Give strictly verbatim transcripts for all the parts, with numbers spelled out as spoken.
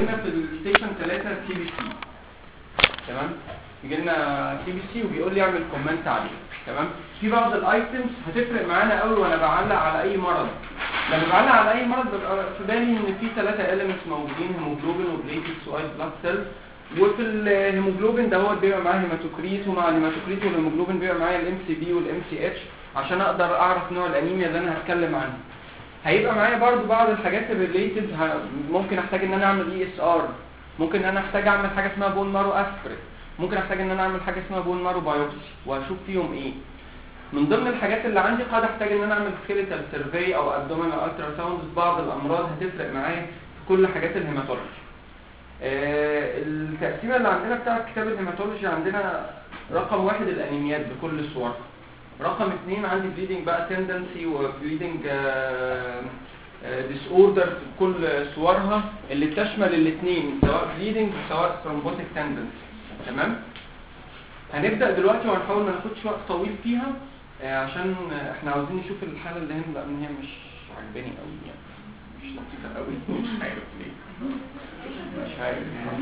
لنا في الستيشن ثلاثة سي بي سي. تمام، يجي لنا سي بي سي وبيقول لي اعمل كومنت عليه. تمام، في بعض الايتمز هتفرق معانا قوي وانا بعلق على اي مرض. لما بعلق على اي مرض ببقى في بالي ان في ثلاثه اليمنتس موجودين، هيموجلوبين وبليتلتس وايت بلاد سيلز. وفي الهيموجلوبين ده هو بيبقى معاه هيماتوكريت، ومع الهيماتوكريت والهيموجلوبين بيبقى معايا الام سي بي والام سي اتش عشان اقدر اعرف نوع الانيميا اللي انا هتكلم عنها. هيبقى معايا برضو بعض الحاجات الريليتد، ممكن احتاج ان انا اعمل اي اس ار، ممكن ان انا احتاج اعمل حاجه اسمها بون مارو اسبريت، ممكن احتاج ان انا اعمل حاجه اسمها بون مارو بايوبسي واشوف فيهم ايه. من ضمن الحاجات اللي عندي قد احتاج ان انا اعمل سكيليتال سيرفي او ابدومينال الترا ساوند. بعض الامراض هتفرق معايا في كل حاجات الهيماتولوجي. آه التقسيمه اللي عندنا بتاعه كتاب الهيماتولوجي، عندنا رقم واحد الانيميات بكل صورها، رقم اثنين عندي بليدنج بقى تندنسي وبليدنج ديس اوردر بكل صورها اللي بتشمل الاثنين سواء بليدنج وسواء ثرومبوتيك تندنسي. تمام، هنبدا دلوقتي وهنحاول ما ناخدش وقت طويل فيها آه عشان احنا عاوزين نشوف الحاله اللي هنا ان هي مش عجباني قوي، يعني مش لطيفه قوي، مش عارف ليه، مش عارف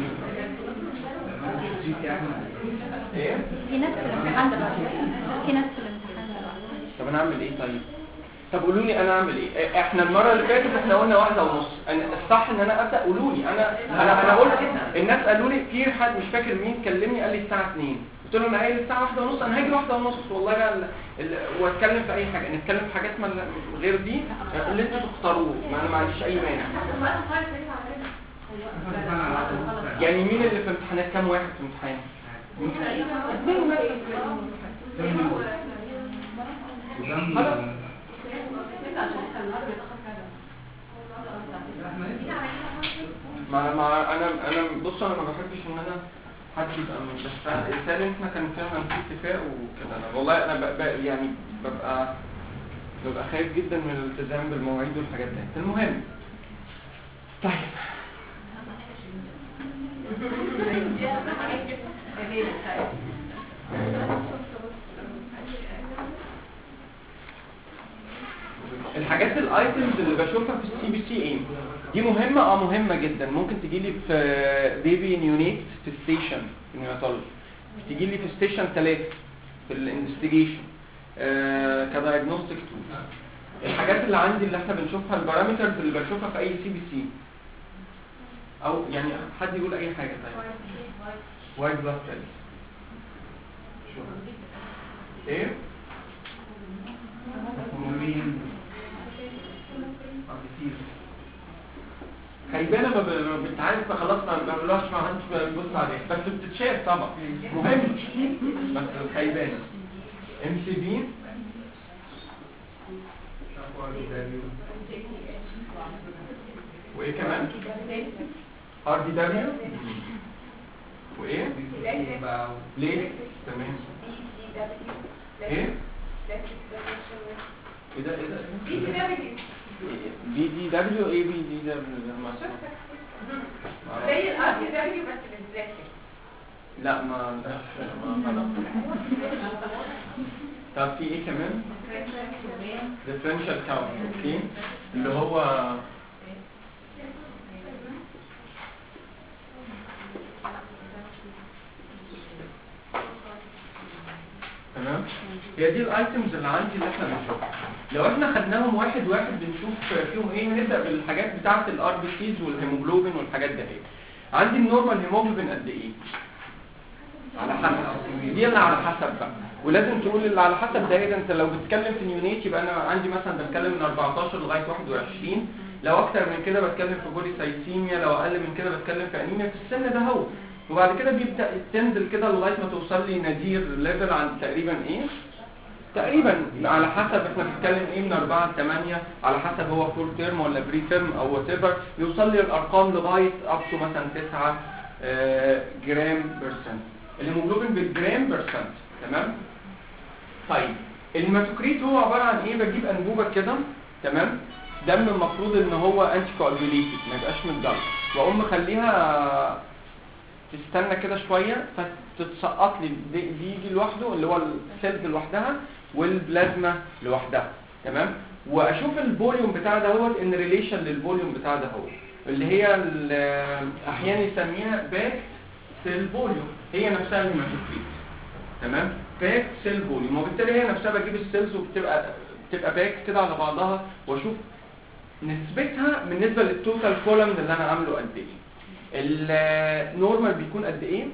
ايه. في ناس في الامتحان دلوقتي، في ناس في الامتحان دلوقتي. طب انا اعمل ايه طيب؟ طب قولوا لي انا اعمل ايه؟ احنا المره اللي فاتت احنا قلنا واحدة ونص، انا الصح ان انا ابدا. قولوا لي انا انا انا قلت، الناس قالوا لي في حد مش فاكر مين كلمني قال لي الساعه اتنين، قلت له انا قايل الساعه واحدة ونص، انا هاجي واحدة ونص والله بقى واتكلم في اي حاجه، نتكلم في حاجات ما غير دي اللي انتوا تختاروه، ما انا ما عنديش اي مانع. يعني مين اللي في امتحانات؟ كام واحد في امتحان؟ ما ما انا انا بص انا ما بحبش ان انا حد يبقى بس الانسان احنا كان فعلا في اتفاق وكده. انا والله انا ببقى يعني ببقى ببقى خايف جدا من الالتزام بالمواعيد والحاجات دي. المهم طيب الحاجات الايتمز اللي بشوفها في السي بي سي ايه دي مهمه. اه مهمه جدا، ممكن تجي لي في بيبي نيونيت في ستيشن نيوناتولوجي، تجي لي في ستيشن ثلاثة في الانفستيجيشن آه كدايجنوستيك تول. الحاجات اللي عندي اللي احنا بنشوفها البارامترز اللي بشوفها في اي سي بي سي، او يعني حد يقول اي حاجه. طيب وايت بلاد سيلز ايه هيموجلوبين خيبانه ما بتعرف خلاص ما بنقولهاش ما حدش بيبص عليها بس بتتشاف طبعا مهم بس خيبانه. ام سي بي وايه كمان؟ ار دي دبليو وايه؟ ليه؟ تمام ايه؟ ايه ده ايه ده؟ بي دي دبليو بي دي دبليو ايه بي دي دبليو؟ زي الار دي دبليو بس بالذات. لا ما ما طب في ايه كمان؟ differential count اوكي اللي هو تمام. هي دي الايتمز اللي عندي اللي احنا بنشوفها. لو احنا خدناهم واحد واحد بنشوف فيهم ايه. هنبدا بالحاجات بتاعه الار بي سيز والهيموجلوبين والحاجات دي. عندي النورمال هيموجلوبين قد ايه؟ على حسب دي اللي على حسب بقى، ولازم تقول اللي على حسب ده. اذا انت لو بتتكلم في نيونيت يبقى انا عندي مثلا بتكلم من اربعتاشر لغايه واحد وعشرين، لو اكتر من كده بتكلم في بوليسايثيميا، لو اقل من كده بتكلم في انيميا في السن ده هو. وبعد كده بيبدا تنزل كده لغايه ما توصل لي نادير ليفل عند تقريبا ايه تقريبا على حسب احنا بنتكلم ايه من أربعة ل ثمانية على حسب هو فول تيرم ولا بري تيرم او وات ايفر، يوصل لي الارقام لغايه اب تو مثلا تسعة جرام بيرسنت. الهيموجلوبين بالجرام بيرسنت. تمام. طيب الهيماتوكريت هو عباره عن ايه؟ بجيب انبوبه كده تمام، دم المفروض ان هو انتي كوagulated ما يبقاش متدلع، واقوم مخليها تستنى كده شويه فتتسقط لي دي يجي لوحده اللي هو السيلز لوحدها والبلازما لوحدها. تمام. واشوف الفوليوم بتاع ده هو ان ريليشن للفوليوم بتاع ده هو. اللي هي ال- احيانا يسميها باك سيل فوليوم، هي نفسها الهيماتوكريت. تمام، باك سيل فوليوم، وبالتالي هي نفسها بجيب السيلز وبتبقى بتبقى باك كده على بعضها، واشوف نسبتها بالنسبه للتوتال كولم اللي انا عامله قد ايه. النورمال بيكون قد ايه؟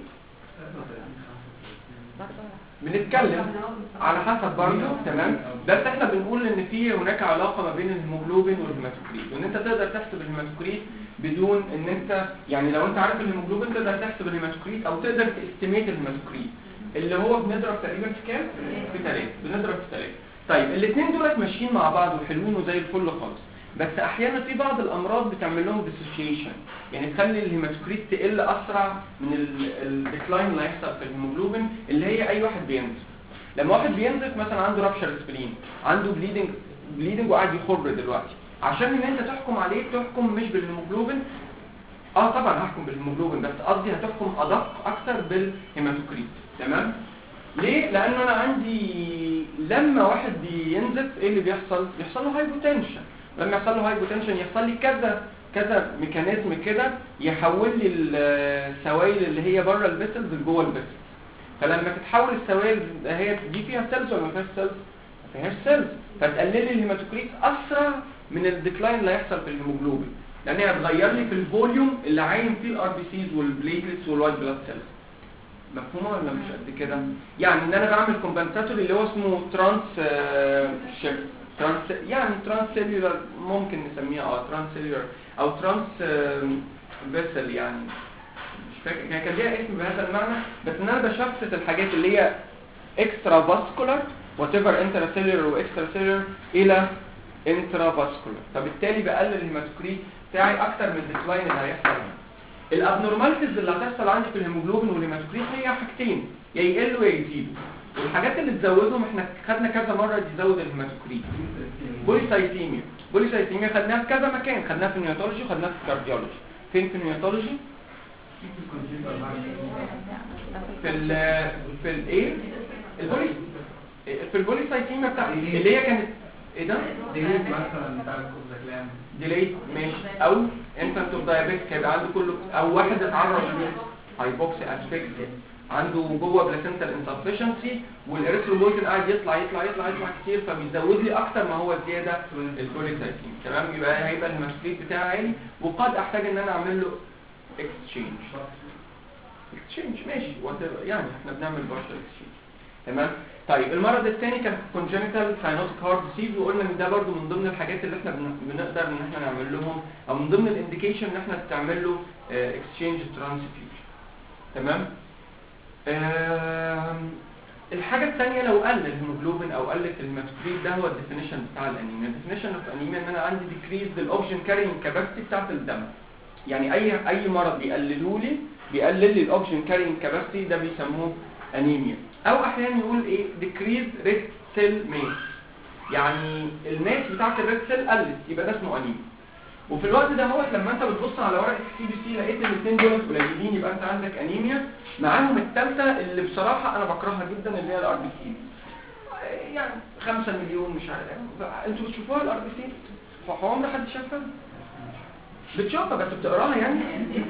بنتكلم على حسب برضه. تمام، بس احنا بنقول ان في هناك علاقه ما بين الهيموجلوبين والهيماتوكريت، وان انت تقدر تحسب الهيماتوكريت بدون ان انت يعني لو انت عارف الهيموجلوبين تقدر تحسب الهيماتوكريت، او تقدر تستيميت الهيماتوكريت اللي هو بنضرب تقريبا في كام؟ في ثلاثة، بنضرب في ثلاثة. طيب الاثنين دولت ماشيين مع بعض وحلوين وزي الفل خالص، بس احيانا في بعض الامراض بتعمل لهم ديسوشيشن، يعني تخلي الهيماتوكريت تقل اسرع من الديكلاين اللي هيحصل في الهيموجلوبين، اللي هي اي واحد بينزف. لما واحد بينزف مثلا عنده رابشر سبلين، عنده بليدنج بليدنج وقاعد يخر دلوقتي، عشان ان انت تحكم عليه تحكم مش بالهيموجلوبين. اه طبعا هحكم بالهيموجلوبين، بس قصدي هتحكم ادق اكتر بالهيماتوكريت. تمام، ليه؟ لانه انا عندي لما واحد بينزف ايه اللي بيحصل؟ بيحصل له هايبوتنشن، لما يحصل له هايبوتنشن يحصل لي كذا كذا ميكانيزم كده يحول لي السوائل اللي هي بره الفيسلز لجوه الفيسلز. فلما تتحول السوائل هي دي فيها سيلز ولا ما فيهاش سيلز؟ ما فيهاش سيلز، فتقلل لي الهيماتوكريت اسرع من الديكلاين اللي هيحصل في الهيموجلوبين، لان هي هتغير لي في الفوليوم اللي عايم فيه الار بي سيز والبليتلتس والوايت بلاد سيلز. مفهومه ولا مش قد كده؟ يعني ان انا بعمل كومبنساتوري اللي هو اسمه ترانس شيفت، ترانس يعني ترانس سيلولار ممكن نسميها اه ترانس سيلولار او ترانس فيسل، يعني مش فاكر يعني كان ليها اسم بهذا المعنى، بس ان انا بشفت الحاجات اللي هي اكسترا فاسكولار وات ايفر انترا سيلولار واكسترا سيلولار الى انترا فاسكولار، فبالتالي بقلل الهيماتوكريت بتاعي اكتر من الديكلاين اللي هيحصل هنا. الابنورماليتيز اللي هتحصل عندي في الهيموجلوبين والهيماتوكريت هي حاجتين، يا يقلوا يا يزيدوا، والحاجات اللي تزودهم احنا خدنا كذا مره تزود الهيماتوكريت. بوليسايثيميا، بوليسايثيميا خدناها في كذا مكان، خدناها في النيوتولوجي وخدناها في الكارديولوجي. فين في النيوتولوجي؟ في ال في الايه البولي في البوليسايثيميا بتاع اللي هي كانت ايه ده؟ ديليت مثلا بتاع الكوزاكلام ديليت ماشي، او انفانت اوف دايابيتك هيبقى عنده كله، او واحد اتعرض هايبوكسي اسفكسيا عنده جوه بلاسنتال انسفشنسي والاريثروبويتين قاعد يطلع يطلع يطلع يطلع كتير، فبيزود لي اكتر ما هو زياده البوليسايثيميا. تمام، يبقى هيبقى الهيماتوكريت بتاعي عالي، وقد احتاج ان انا اعمل له اكسشينج اكسشينج ماشي يعني احنا بنعمل بارشل اكسشينج. تمام. طيب المرض الثاني كان كونجنتال ساينوتيك هارت ديزيز، وقلنا ان ده برضو من ضمن الحاجات اللي احنا بنقدر ان احنا نعمل لهم، او من ضمن الانديكيشن ان احنا تعمل له اكسشينج ترانسفيوجن. تمام. الحاجه الثانيه لو قل الهيموجلوبين او قلت الهيماتوكريت، ده هو الديفينيشن بتاع الانيميا. الديفينيشن اوف انيميا ان انا عندي ديكريز الاوكسجين كارينج كاباسيتي بتاعت الدم، يعني اي اي مرض بيقللوا لي بيقلل لي الاوكسجين كارينج كاباسيتي، ده بيسموه انيميا. او احيانا يقول ايه ديكريز ريد سيل ماس، يعني الماس بتاعت الريد سيل قلت، يبقى ده اسمه انيميا. وفي الوقت ده هو لما انت بتبص على ورقه السي بي سي لقيت الاثنين دول قليلين، يبقى انت عندك انيميا. معاهم الثالثه اللي بصراحه انا بكرهها جدا اللي هي الار بي سي، يعني خمسة مليون مش عارف، انتوا بتشوفوها الار بي سي؟ هو عمر حد شافها؟ بتشوفها بس بتقراها يعني؟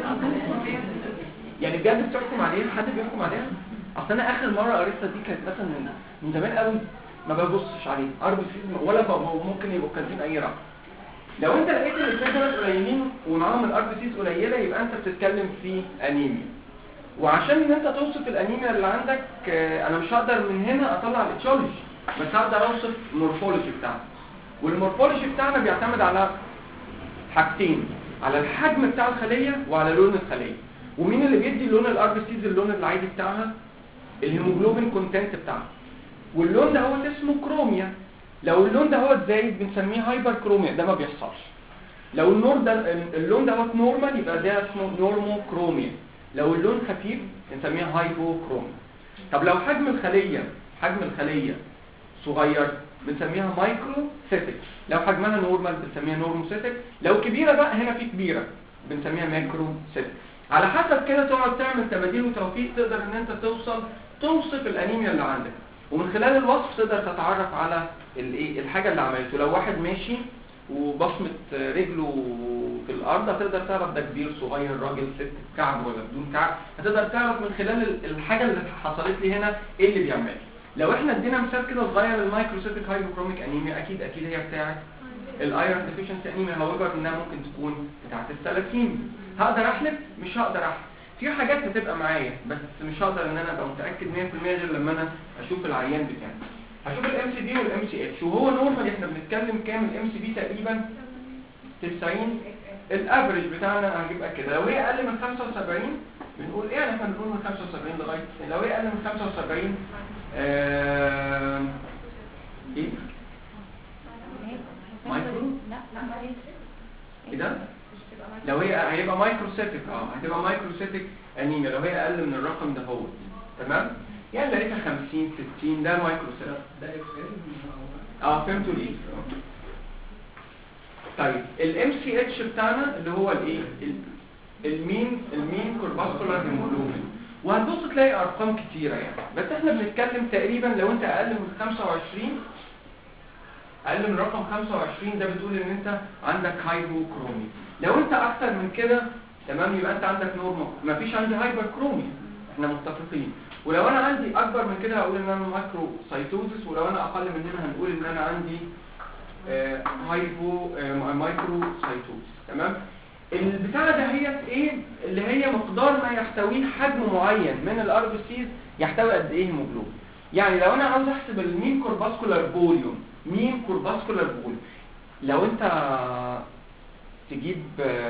يعني بجد بتحكم عليها؟ حد بيحكم عليها؟ اصل انا اخر مره قريتها دي كانت مثلا من من زمان قوي، ما ببصش عليه ار بي سي ولا ممكن يبقوا كاتبين اي رقم. لو انت لقيت الاثنين دول قليلين ومعاهم الار بي سيز قليله، يبقى انت بتتكلم في انيميا. وعشان ان انت توصف الانيميا اللي عندك، انا مش هقدر من هنا اطلع الاتشولوجي، بس هقدر اوصف المورفولوجي بتاعنا. والمورفولوجي بتاعنا بيعتمد على حاجتين، على الحجم بتاع الخليه وعلى لون الخليه. ومين اللي بيدي لون الار بي سيز اللون العادي بتاعها؟ الهيموجلوبين كونتنت بتاعها. واللون ده هو اسمه كروميا. لو اللون ده هو زايد بنسميه هايبر كروميا، ده ما بيحصلش. لو النور ده اللون ده هو نورمال يبقى ده اسمه نورمو كروميا. لو اللون خفيف بنسميه هايبو كروميا. طب لو حجم الخليه حجم الخليه صغير بنسميها مايكرو سيتك. لو حجمها نورمال بنسميها نورمو سيتك. لو كبيره بقى هنا في كبيره بنسميها ماكرو سيتك. على حسب كده تقعد تعمل تباديل وتوفيق تقدر ان انت توصل توصف الانيميا اللي عندك، ومن خلال الوصف تقدر تتعرف على الايه الحاجه اللي عملته. لو واحد ماشي وبصمه رجله في الارض هتقدر تعرف ده كبير صغير راجل ست كعب ولا بدون كعب. هتقدر تعرف من خلال الحاجه اللي حصلت لي هنا ايه اللي بيعملها. لو احنا ادينا مثال كده صغير المايكروسيتيك هايبوكروميك انيميا اكيد اكيد هي بتاعه الايرون ديفيشنسي انيميا. هاويفر انها ممكن تكون بتاعه الثلاثيميا. هقدر احلف؟ مش هقدر احلف. في حاجات هتبقى معايا بس مش هقدر ان انا ابقى متاكد مية في المية غير لما انا اشوف العيان بتاعي. هشوف الام سي بي والام سي اتش وهو نورمال. احنا بنتكلم كام؟ الام سي بي تقريبا تسعين. الافريج بتاعنا هنجيبها كده. لو هي اقل من خمسة وسبعين بنقول ايه؟ يعني احنا بنقول من خمسة وسبعين لغايه لو هي اقل من خمسة وسبعين آه... ايه؟ مايكرو؟ لا لا ايه ده؟ لو هي هيبقى مايكروسيتيك اه هتبقى مايكروسيتيك انيميا لو هي اقل من الرقم ده هو. تمام؟ يعني لقيتها خمسين ستين ده مايكروسيتيك. ده اكس اه فهمتوا ليه؟ طيب الام سي اتش بتاعنا اللي هو الايه؟ المين المين كورباسكولار هيموجلوبين. وهتبص تلاقي ارقام كتيره يعني بس احنا بنتكلم تقريبا لو انت اقل من خمسة وعشرين اقل من رقم خمسة وعشرين ده بتقول ان انت عندك هايبوكرومي. لو انت اكتر من كده تمام يبقى انت عندك نورمال. مفيش عندي هايبركرومي احنا متفقين. ولو انا عندي اكبر من كده هقول ان انا مايكرو سايتوزس ولو انا اقل من هنا هنقول ان انا عندي آه هايبو آه مايكرو سايتوزس. تمام؟ البتاعه ده هي ايه اللي هي مقدار ما يحتويه حجم معين من الار بي سيز يحتوي قد ايه هيموجلوبين. يعني لو انا عاوز احسب المين كورباسكولار فوليوم مين كورباسكولار فوليوم لو انت تجيب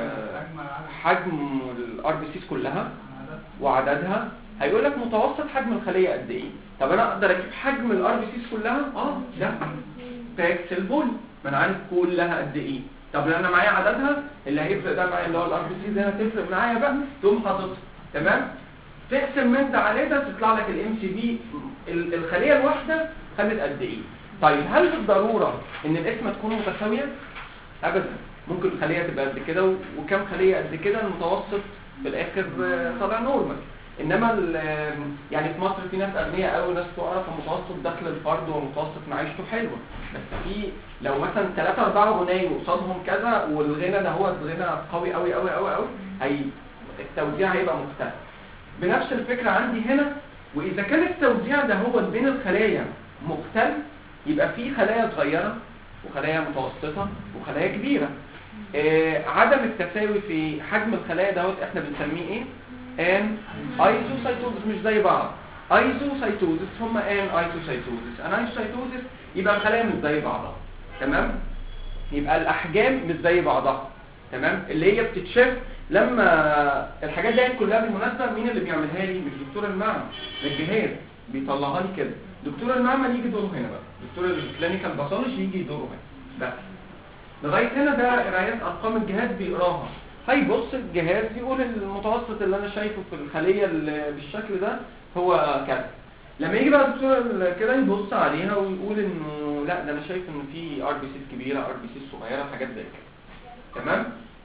حجم الار بي سيز كلها وعددها هيقول لك متوسط حجم الخليه قد ايه. طب انا اقدر اجيب حجم الار بي سيز كلها؟ اه لا باكس الفوليوم ما انا عارف كلها قد ايه. طب لو انا معايا عددها اللي هيفرق ده معايا اللي هو الار بي سيز هنا تفرق معايا بقى تقوم حاططها. تمام؟ تقسم من ده على ده تطلع لك الام سي بي الخليه الواحده خدت قد ايه. طيب هل بالضروره ان القسمه تكون متساويه؟ ابدا. ممكن الخليه تبقى قد كده وكم خليه قد كده المتوسط في الاخر طالع نورمال. انما يعني في مصر في ناس اغنياء قوي وناس فقراء فمتوسط دخل الفرد ومتوسط معيشته حلوه. بس في لو مثلا ثلاثة أربعة غني وقصادهم كذا والغنى ده هو غنى قوي قوي قوي قوي قوي هي التوزيع هيبقى مختلف. بنفس الفكره عندي هنا. واذا كان التوزيع ده هو بين الخلايا مختلف يبقى في خلايا صغيره وخلايا متوسطه وخلايا كبيره. آه عدم التساوي في حجم الخلايا دوت احنا بنسميه ايه؟ ان ايزوسايتوزس. مش زي بعض. ايزوسايتوزس هم ان ايزوسايتوزس. ان ايزوسايتوزس يبقى الخلايا مش زي بعضها. تمام؟ يبقى الاحجام مش زي بعضها. تمام؟ اللي هي بتتشاف لما الحاجات دي كلها بالمناسبه مين اللي بيعملها لي؟ مش دكتور المعمل. الجهاز بيطلعها لي كده. دكتور المعمل يجي دوره هنا بقى. دكتور الكلينيكال باثولوجي يجي دوره هنا بس. لغايه هنا ده قرايات ارقام الجهاز بيقراها. هيبص الجهاز يقول المتوسط اللي انا شايفه في الخليه اللي بالشكل ده هو كذا. لما يجي بقى الدكتور كده يبص عليها ويقول انه لا ده انا شايف انه في ار بي سي كبيره ار بي سي صغيره حاجات زي كده. تمام؟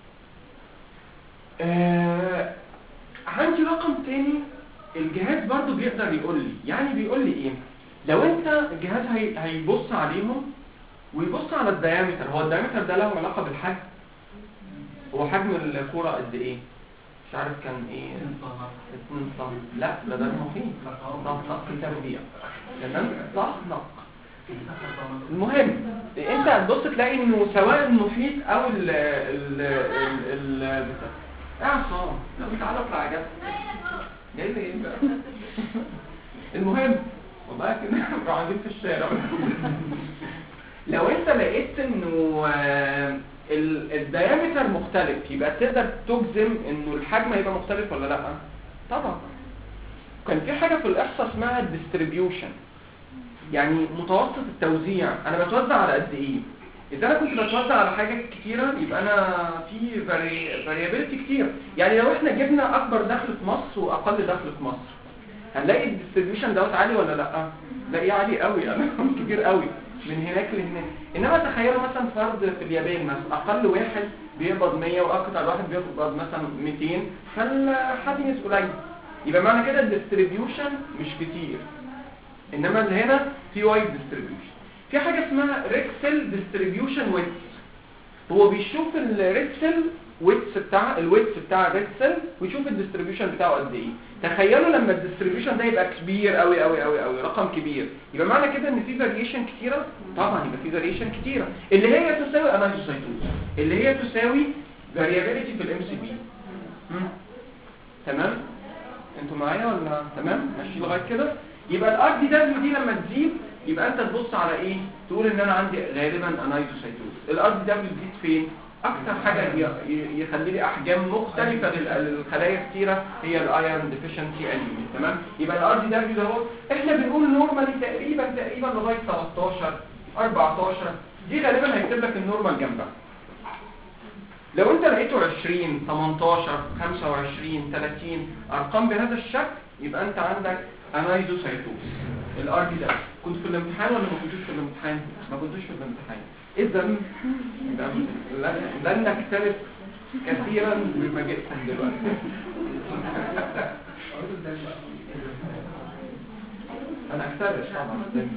آه عندي رقم تاني الجهاز برضو بيقدر يقول لي. يعني بيقول لي ايه؟ لو انت الجهاز هي هيبص عليهم ويبص على الديامتر. هو الديامتر ده له علاقه بالحجم. هو حجم الكوره قد ايه؟ مش عارف كان ايه اتنين سم. لا ده ده المحيط نق تربيع. تمام؟ صح نق. المهم انت هتبص تلاقي انه سواء المحيط او ال ال ال ال يا عصام لو تعالى اطلع عجب جاي لي ايه بقى؟ المهم والله كده قاعدين في الشارع. لو انت لقيت انه الديامتر مختلف يبقى تقدر تجزم انه الحجم هيبقى مختلف ولا لا؟ طبعا. كان في حاجه في الاحصاء اسمها الديستريبيوشن. يعني متوسط التوزيع انا بتوزع على قد ايه؟ اذا انا كنت بتوزع على حاجات كتيره يبقى انا في فاريابيلتي كتير. يعني لو احنا جبنا اكبر دخل في مصر واقل دخل في مصر هنلاقي الديستريبيوشن دوت عالي ولا لا؟ لاقيه عالي قوي انا كبير قوي من هناك لهناك. انما تخيلوا مثلا فرد في اليابان مثلا اقل واحد بيقبض مية واكتر واحد بيقبض مثلا ميتين فالحديث قليل. يبقى معنى كده الديستريبيوشن مش كتير. انما اللي هنا في وايد ديستريبيوشن. في حاجه اسمها ريكسل ديستريبيوشن ويت. هو بيشوف الريد سيل ويتس بتاع الويتس بتاع الريد سيل ويشوف الديستريبيوشن بتاعه قد ايه. تخيلوا لما الديستريبيوشن ده يبقى كبير قوي قوي قوي قوي، رقم كبير، يبقى معنى كده ان في فاريشن كتيره. طبعا يبقى في فاريشن كتيره اللي هي تساوي انايزوسايتوز، اللي هي تساوي فاريابيليتي في الام سي بي. تمام انتوا معايا ولا تمام ماشي لغايه كده؟ يبقى الار دي دبليو دي لما تزيد يبقى انت تبص على ايه؟ تقول ان انا عندي غالبا انايزوسايتوز. الار دي دبليو تزيد فين؟ اكتر حاجه يخلي لي احجام مختلفه للخلايا كتيره هي الايرون ديفيشنسي انيميا. تمام؟ يبقى الار دي دبليو ده هو احنا بنقول نورمالي تقريبا تقريبا لغايه تلتاشر اربعتاشر، دي غالبا هيكتب لك النورمال جنبها. لو انت لقيته عشرين تمنتاشر خمسة وعشرين تلاتين ارقام بهذا الشكل يبقى انت عندك انايزوسايتوز. الار دي ده كنت في الامتحان ولا ما كنتوش في الامتحان؟ ما كنتوش في الامتحان. اذا لن نختلف كثيرا بما جئتم دلوقتي. انا اختلف طبعا.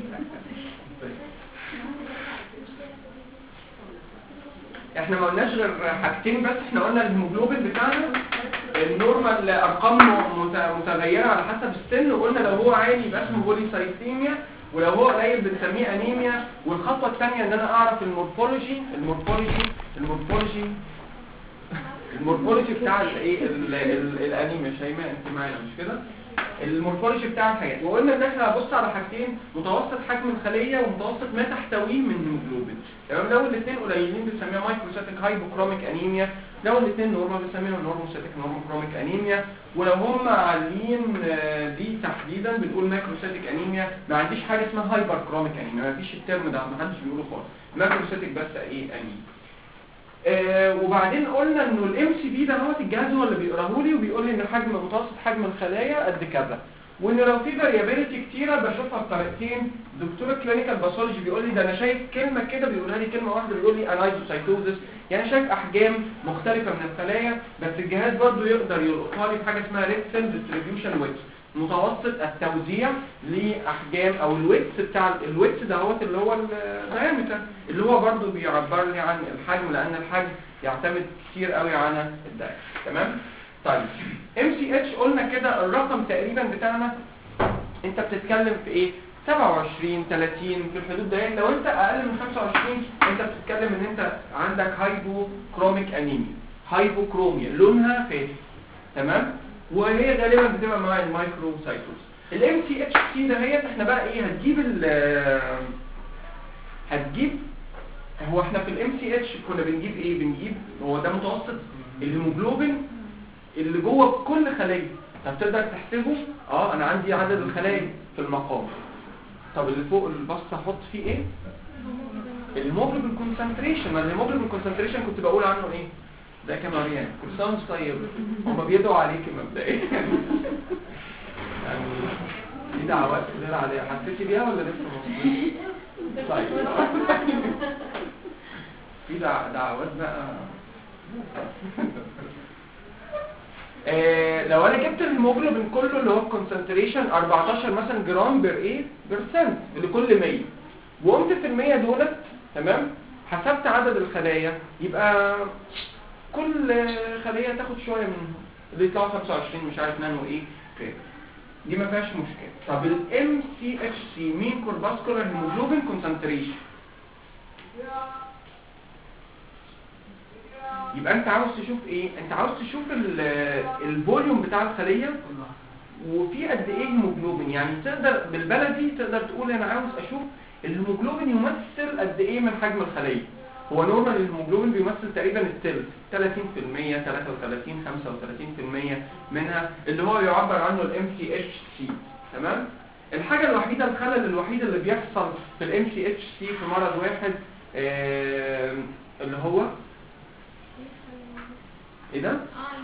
احنا ما قلناش غير حاجتين بس، احنا قلنا الهيموجلوبين بتاعنا النورمال ارقام متغيره على حسب السن، وقلنا لو هو عالي يبقى اسمه بوليسايثيميا، ولو هو قليل بنسميه انيميا. والخطوه الثانيه ان انا اعرف المورفولوجي المورفولوجي المورفولوجي المورفولوجي بتاع الايه الانيميا. شايفه انت معايا مش كده؟ المورفولوجي بتاع الحاجات. وقلنا ان احنا هنبص على حاجتين، متوسط حجم الخليه ومتوسط ما تحتويه من هيموجلوبين. تمام؟ لو الاثنين قليلين بنسميها مايكروسيتيك هايبوكروميك انيميا، لو الاثنين نورمال بنسميها نورموسيتيك نورموكروميك انيميا، ولو هم عاليين دي تحديدا بنقول ماكروسيتيك انيميا. ما عنديش حاجه اسمها هايبر كروميك انيميا، ما فيش الترم ده، ما حدش بيقوله خالص. ماكروسيتيك بس ايه انيميا. آه وبعدين قلنا انه الام سي بي ده هو الجهاز هو اللي بيقراه لي وبيقول لي ان حجم متوسط حجم الخلايا قد كذا، وان لو في فاريابيليتي كتيره بشوفها بطريقتين. دكتور الكلينيكال باثولوجي بيقول لي ده انا شايف كلمه كده، بيقولها لي كلمه واحده، بيقول لي انايزوسايتوزس، يعني شايف احجام مختلفه من الخلايا، بس الجهاز برضو يقدر يلقطها لي في حاجه اسمها ريد سيل ديستريبيوشن ويتس، متوسط التوزيع لاحجام او الويتس بتاع الويتس دهوت اللي هو الدايمتر، اللي هو برضو بيعبر لي عن الحجم، لان الحجم يعتمد كتير قوي على الدايمتر. تمام؟ طيب ام سي اتش قلنا كده الرقم تقريبا بتاعنا انت بتتكلم في ايه؟ سبعة وعشرين تلاتين في الحدود دي. لو انت اقل من خمسة وعشرين انت بتتكلم ان انت عندك هايبوكروميك انيميا، هايبوكروميا لونها فاتح. تمام؟ وهي غالبا بتبقى مع المايكروسايتوز. الام سي اتش سي ده هي احنا بقى ايه هتجيب ال هتجيب هو احنا في الام سي اتش كنا بنجيب ايه؟ بنجيب هو ده متوسط الهيموجلوبين اللي جوه كل خليه. طب تقدر تحسبه؟ اه انا عندي عدد الخلايا في المقام. طب اللي فوق البسط احط فيه ايه؟ الهيموجلوبين كونسنتريشن. ما الهيموجلوبين كونسنتريشن كنت بقول عنه ايه؟ ده كمريان كل سنه وانت طيب، هم بيدعوا عليك مبدئيا يعني دي دعوات غير عليها. حسيتي بيها ولا لسه مصري؟ طيب في دعوات بقى. آه لو انا جبت الهيموجلوبين كله اللي هو الكونسنتريشن اربعتاشر مثلا جرام بير ايه بيرسنت لكل مية، وقمت في المية دولت تمام حسبت عدد الخلايا، يبقى كل خليه تاخد شويه منهم اللي يطلعوا خمسة وعشرين مش عارف نانو ايه كده. دي ما فيهاش مشكله. طب الام سي اتش سي مين كورباسكولار هيموجلوبين كونسنتريشن، يبقى انت عاوز تشوف ايه؟ انت عاوز تشوف الفوليوم بتاع الخليه وفي قد ايه هيموجلوبين. يعني تقدر بالبلدي تقدر تقول انا عاوز اشوف الهيموجلوبين يمثل قد ايه من حجم الخليه. هو نورمال الهيموجلوبين بيمثل تقريبا الثلث، تلاتين في المية تلاتة وتلاتين خمسة وتلاتين في المية منها اللي هو يعبر عنه الام سي اتش سي. تمام؟ الحاجه الوحيده الخلل الوحيد اللي بيحصل في الام سي اتش سي في مرض واحد آه اللي هو ايه ده؟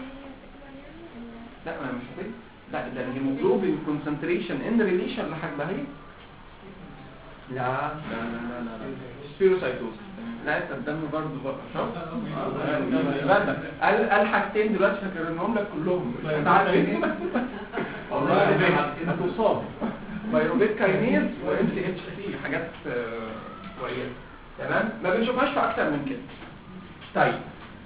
لا انا مش فاهم. لا ده الهيموجلوبين كونسنتريشن ان ريليشن لحجمها هي. لا لا لا لا لا سبيروسايتوز. لا انت الدم برضه بقى قال قال حاجتين دلوقتي فاكرينهم لك كلهم. انت عارف ايه؟ والله هتصاب بايروبيت كاينيز وام سي اتش سي حاجات كويسه. تمام؟ ما بنشوفهاش في اكتر من كده. طيب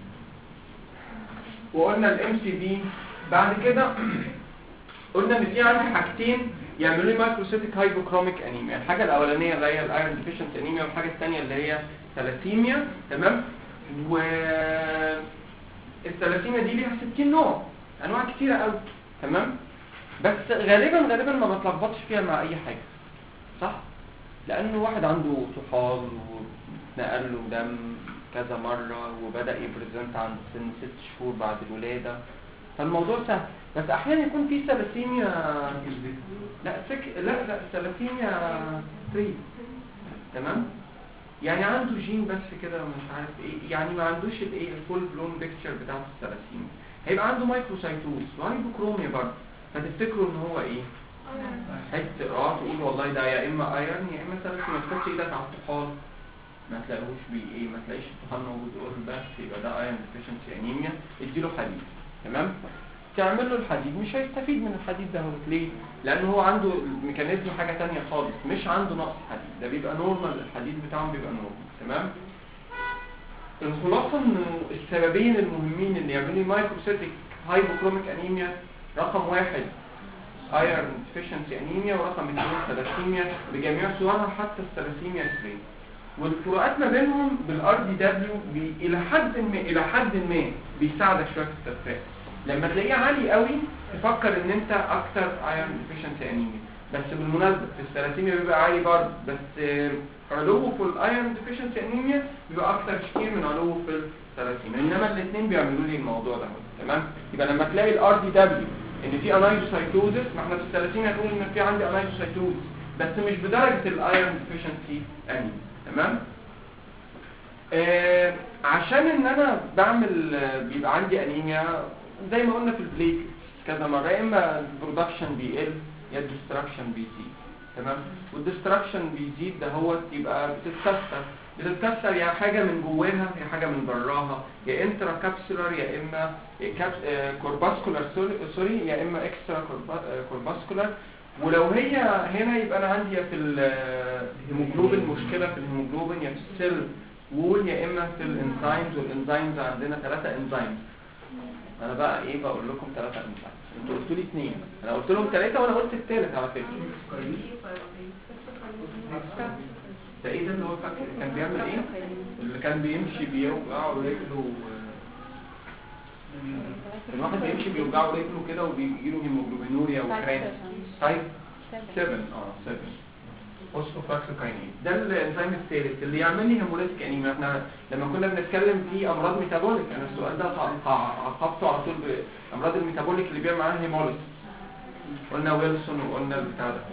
وقلنا الام سي بي. بعد كده قلنا ان في عندي حاجتين يعملوا لي مايكروسيتيك هايبوكروميك انيميا. الحاجه الاولانيه اللي هي الايرون ديفيشنسي انيميا، والحاجه الثانيه اللي هي ثلاسيميا. تمام. و الثلاسيميا دي ليها ستين نوع، انواع كتيره قوي. تمام. بس غالبا غالبا ما بتلخبطش فيها مع اي حاجه، صح؟ لانه واحد عنده طحال واتنقل له دم كذا مره وبدا يبريزنت عند سن ست شهور بعد الولاده، فالموضوع سهل. بس احيانا يكون في ثلاسيميا لا سك... لا لا ثلاسيميا ثري. تمام. يعني عنده جين بس كده مش عارف ايه، يعني ما عندوش الايه الفول بلون بيكتشر بتاعت الثلاسيميا. هيبقى عنده مايكروسايتوز وهايبوكروميا برضه، فتفتكروا ان هو ايه؟ حته اه تقول والله ده يا اما ايرن يا اما ثلاسيميا. ما تحطش ايدك على الطحال ما تلاقوش بي ايه، ما تلاقيش الطحال موجود تقول بس يبقى ده ايرن ديفيشنسي انيميا، اديله حديد. تمام. تعمل له الحديد مش هيستفيد من الحديد ده. هو ليه؟ لانه هو عنده ميكانيزم حاجه ثانيه خالص، مش عنده نقص حديد، ده بيبقى نورمال، الحديد بتاعهم بيبقى نورمال. تمام. الخلاصه انه السببين المهمين اللي يعملوا مايكروسيتيك هايبوكروميك انيميا، رقم واحد ايرون ديفيشنسي انيميا، ورقم اثنين ثلاسيميا بجميع صورها حتى الثلاسيميا ثري. والفروقات ما بينهم بالار دي دبليو الى حد ما الى حد ما بيساعدك شويه في التفريق. لما تلاقيه عالي قوي تفكر ان انت اكتر ايرون ديفيشنسي انيميا. بس بالمناسبه في الثلاسيميا بيبقى عالي برضه، بس علوه في الايرون ديفيشنسي انيميا بيبقى اكتر كتير من علوه في الثلاسيميا، انما الاثنين بيعملوا لي الموضوع ده. تمام. يبقى لما تلاقي الار دي دبليو ان في انايزوسايتوزس، ما احنا في الثلاسيميا هنقول ان في عندي انايزوسايتوزس بس مش بدرجه الايرون ديفيشنسي انيميا. تمام. آه عشان ان انا بعمل آه بيبقى عندي انيميا زي ما قلنا في البليك كذا مره، يا اما البرودكشن بيقل يا الديستراكشن بيزيد. تمام. والديستراكشن بيزيد ده هو يبقى بتتكسر بتتكسر يا حاجه من جواها يا حاجه من براها، يا انترا كابسولار يا اما كورباسكولار سوري يا اما اكسترا كورباسكولار. ولو هي هنا يبقى انا عندي في الهيموجلوبين مشكله في الهيموجلوبين، يا في السيل وول يا اما في الانزيمز. والانزيمز عندنا ثلاثه انزيمز. انا بقى ايه بقول لكم ثلاثه انزيمز، انتوا قلتوا لي اثنين، انا قلت لهم ثلاثه وانا قلت الثالث على فكره. ده ايه ده اللي هو فاكر كان بيعمل ايه؟ اللي كان بيمشي بيوجعه رجله، الواحد بيمشي بيوجعه رجله كده وبيجي له هيموجلوبينوريا وكرانس. طيب سبعة اه سبعة فوسفوفاكسوكاينيز ده الانزيم الثالث اللي يعمل لي هيموليتيك انيميا. احنا لما كنا بنتكلم في امراض ميتابوليك انا السؤال ده عقبته على طول بامراض الميتابوليك اللي بيعمل معاها هيموليتيك، قلنا ويلسون وقلنا البتاع ده.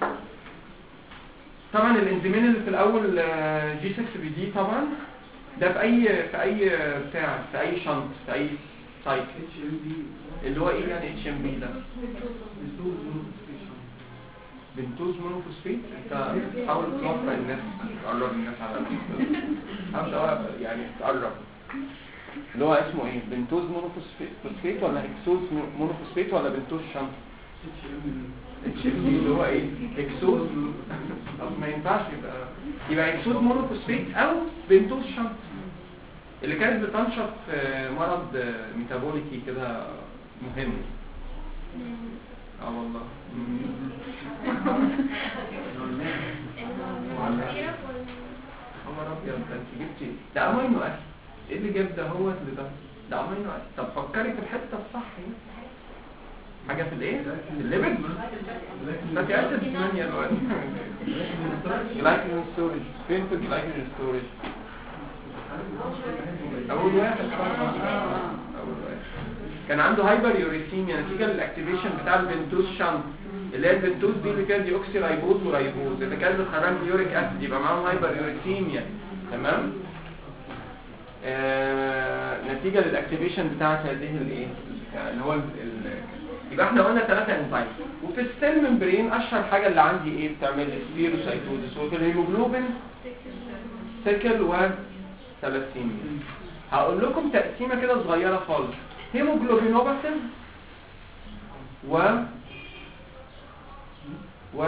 طبعا الانزيمين اللي في الاول جي ستة بي دي طبعا ده في اي في اي بتاع في اي شنط في اي سايت اتش ام بي اللي هو ايه يعني اتش ام بي ده بنتوز مونوفوسفيت. انت حاول توفق الناس تقرب الناس على حاول يعني تقرب اللي هو اسمه ايه بنتوز مونوفوسفيت ولا اكسوز مونوفوسفيت ولا بنتوز شنط اتش ام بي اللي هو ايه اكسوز. طب ما ينفعش يبقى يبقى اكسوز مونوفوسفيت او بنتوز شنط اللي كانت بتنشط في مرض ميتابوليكي كده مهم. اه والله خبر ابيض ده انت جبتي ده امينو اسيد. ايه اللي جاب ده هو اللي ده ده امينو اسيد. طب فكري في الحته الصح هنا حاجه في الايه في الليبيد فاتي اسيد ثمانية دلوقتي جلايكوجين ستورج. فين في الجلايكوجين ستورج؟ اول واحد اول واحد كان عنده هايبر يوريثيميا نتيجه للاكتيفيشن بتاع البنتوز شنط اللي هي البنتوز دي اللي فيها ديوكسي رايبوز ورايبوز. اذا كانت بتخرج يوريك اسيد يبقى معاهم هايبر يوريثيميا. تمام. آه نتيجه للاكتيفيشن بتاعت هذه الايه اللي هو يبقى احنا قلنا ثلاثه انزيم. وفي السيل ممبرين اشهر حاجه اللي عندي ايه بتعمل سبيروسايتوزس، وفي الهيموجلوبين سيكل وثلاسيميا. هقول لكم تقسيمه كده صغيره خالص، هيموجلوبينوباثي و و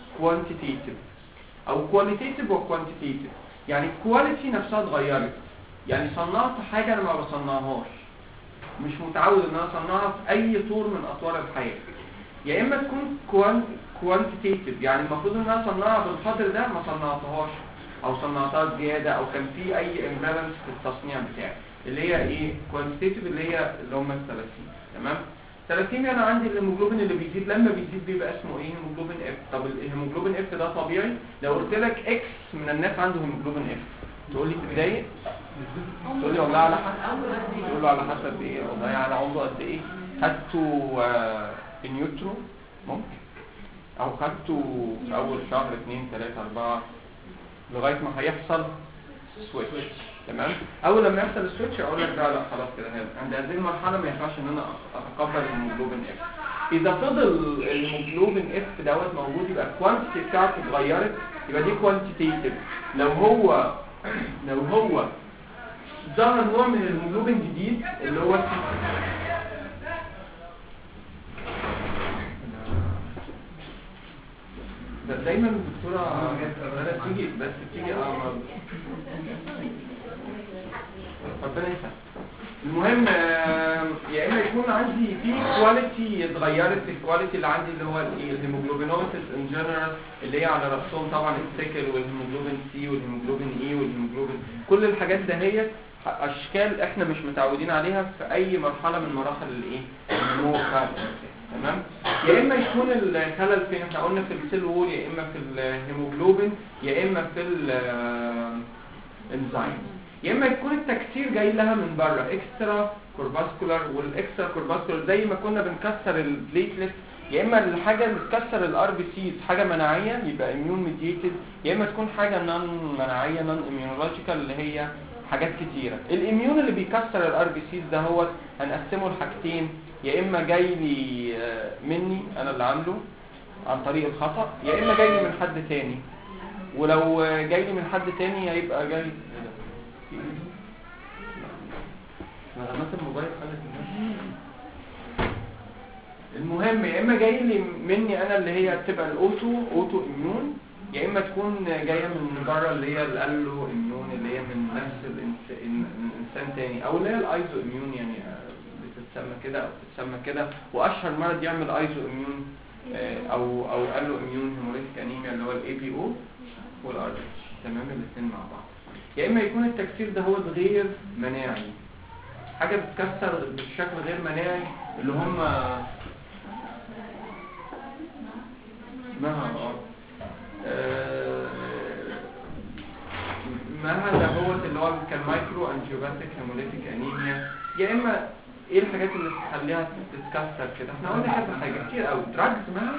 كوانتيتيف او كواليتيتيف وكوانتيتيف. يعني الكواليتي نفسها اتغيرت يعني صنعت حاجه انا ما بصنعهاش، مش متعود ان انا اصنعها في اي طور من اطوار الحياه. يا اما تكون كوانتيتيف، يعني المفروض ان انا اصنعها بالقدر ده ما صنعتهاش، او صنعتها زياده، او كان في اي امبالانس في التصنيع بتاعي، اللي هي ايه كوانتيتيف، اللي هي اللي هم ال ثلاثين. تمام. ثلاثين انا عندي الهيموجلوبين اللي بيزيد، لما بيزيد بيبقى اسمه ايه هيموجلوبين اف. طب الهيموجلوبين اف ده طبيعي؟ لو قلت لك اكس من الناس عنده هيموجلوبين اف تقول لي تتضايق؟ تقول لي والله على حسب، تقول له على حسب ايه؟ والله على عمره قد ايه؟ خدته آه نيوترو ممكن، او خدته في اول شهر اثنين ثلاثة اربعة لغاية ما هيحصل سويتش. تمام. اول لما يحصل السويتش اقول لك ده لا خلاص كده عند هذه المرحله ما ينفعش ان انا اتقبل الهيموجلوبين اف. اذا فضل الهيموجلوبين اف دوت موجود يبقى الكوانتيتي بتاعته اتغيرت، يبقى دي كوانتيتيف. لو هو لو هو ظهر نوع من الهيموجلوبين جديد اللي هو ده دايما الدكتوره بتيجي بس بتيجي اه ربنا يسهل. المهم يا اما يكون عندي في كواليتي اتغيرت، الكواليتي اللي عندي اللي هو الهيموجلوبينوسيس ان جنرال اللي هي على راسهم طبعا السيكل والهيموجلوبين سي والهيموجلوبين اي والهيموجلوبين، كل الحاجات ده هي اشكال احنا مش متعودين عليها في اي مرحله من مراحل الايه النمو بتاع الانسان. تمام. يا اما يكون الخلل فين؟ احنا قلنا في السيل وول، يا اما في الهيموجلوبين، يا اما في الانزيم، يا اما يكون التكسير جاي لها من بره اكسترا كورفاسكولار. والاكسترا كورفاسكولار زي ما كنا بنكسر البليتلت، يا اما الحاجه اللي بتكسر الار بي سيز حاجه مناعيه يبقى اميون ميديتد، يا اما تكون حاجه نون مناعيه نون اميونولوجيكال اللي هي حاجات كتيره. الاميون اللي بيكسر الار بي سيز ده هو هنقسمه لحاجتين، يا اما جاي لي مني انا اللي عامله عن طريق الخطا، يا اما جاي لي من حد تاني. ولو جاي لي من حد تاني هيبقى جاي نغمات الموبايل خلت الناس. المهم يا اما جاي لي مني انا اللي هي بتبقى الاوتو اوتو اميون، يا اما تكون جايه من بره اللي هي الالو اميون اللي هي من نفس الانسان تاني، او اللي هي الايزو اميون يعني بتتسمى كده او بتتسمى كده. واشهر مرض يعمل ايزو اميون او او الو اميون هيموليتيك انيميا اللي هو الاي بي او والار اتش. تمام. الاثنين مع بعض. يا اما يكون التكسير ده هو غير مناعي، حاجه بتكسر بشكل غير مناعي اللي هم اسمها اه ما ده هو اللي هو كان مايكرو انجيوباتيك هيموليتيك انيميا. يا اما ايه الحاجات اللي تخليها تتكسر كده؟ احنا قلنا كذا حاجه كتير قوي. دراجز اسمها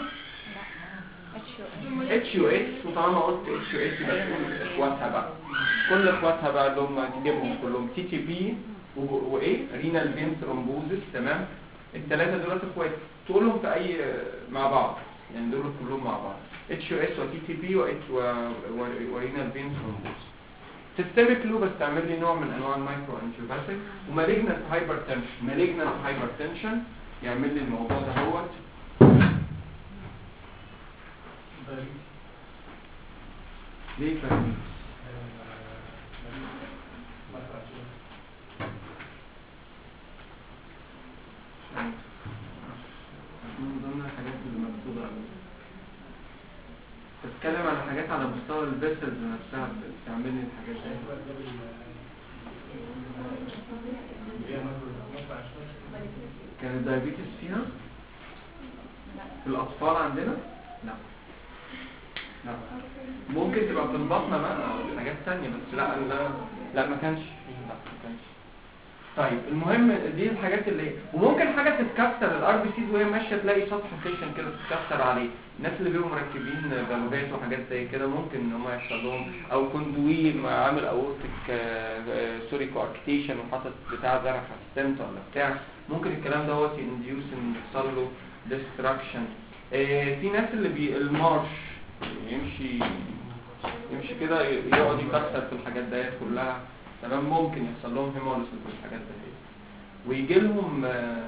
اتش يو اس، وطالما قلت اتش يو اس يبقى تقول اخواتها بقى، كل اخواتها بقى اللي هم تجيبهم كلهم تي تي بي وايه رينال فين ثرومبوزس. تمام. الثلاثه دول اخوات تقولهم في اي مع بعض، يعني دول كلهم مع بعض اتش يو اس وتي تي بي ورينال فين ثرومبوزس. سيستميك لوبس تعمل لي نوع من انواع المايكرو انجيوباتيك. ومالجنت هايبرتنشن، مالجنت هايبرتنشن يعمل لي الموضوع ده هو ليه فاهم؟ من ضمن الحاجات اللي مكتوبة تتكلم عن حاجات على مستوى الفيسلز نفسها بتعمل لي الحاجات دي. كان الدايابيتس فيها في الأطفال عندنا؟ لا لا. ممكن تبقى في البطنة بقى أو حاجات تانية، بس لا لا لا ما كانش لا ما كانش. طيب المهم دي الحاجات اللي وممكن حاجه تتكسر الار بي سيز وهي ماشيه تلاقي سطح خشن كده تتكسر عليه. الناس اللي بيبقوا مركبين فالفات وحاجات زي كده ممكن ان هم يحصل لهم، او كوندويل عامل اورتيك سوري كواركتيشن وحاطط بتاع زرع في ولا بتاع، ممكن الكلام دوت ينديوس ان يحصل له ديستراكشن. في ناس اللي بي المارش يمشي يمشي كده يقعد يكسر في الحاجات ديت كلها. تمام. ممكن يحصل لهم هيموليسيس بالحاجات دي ويجي لهم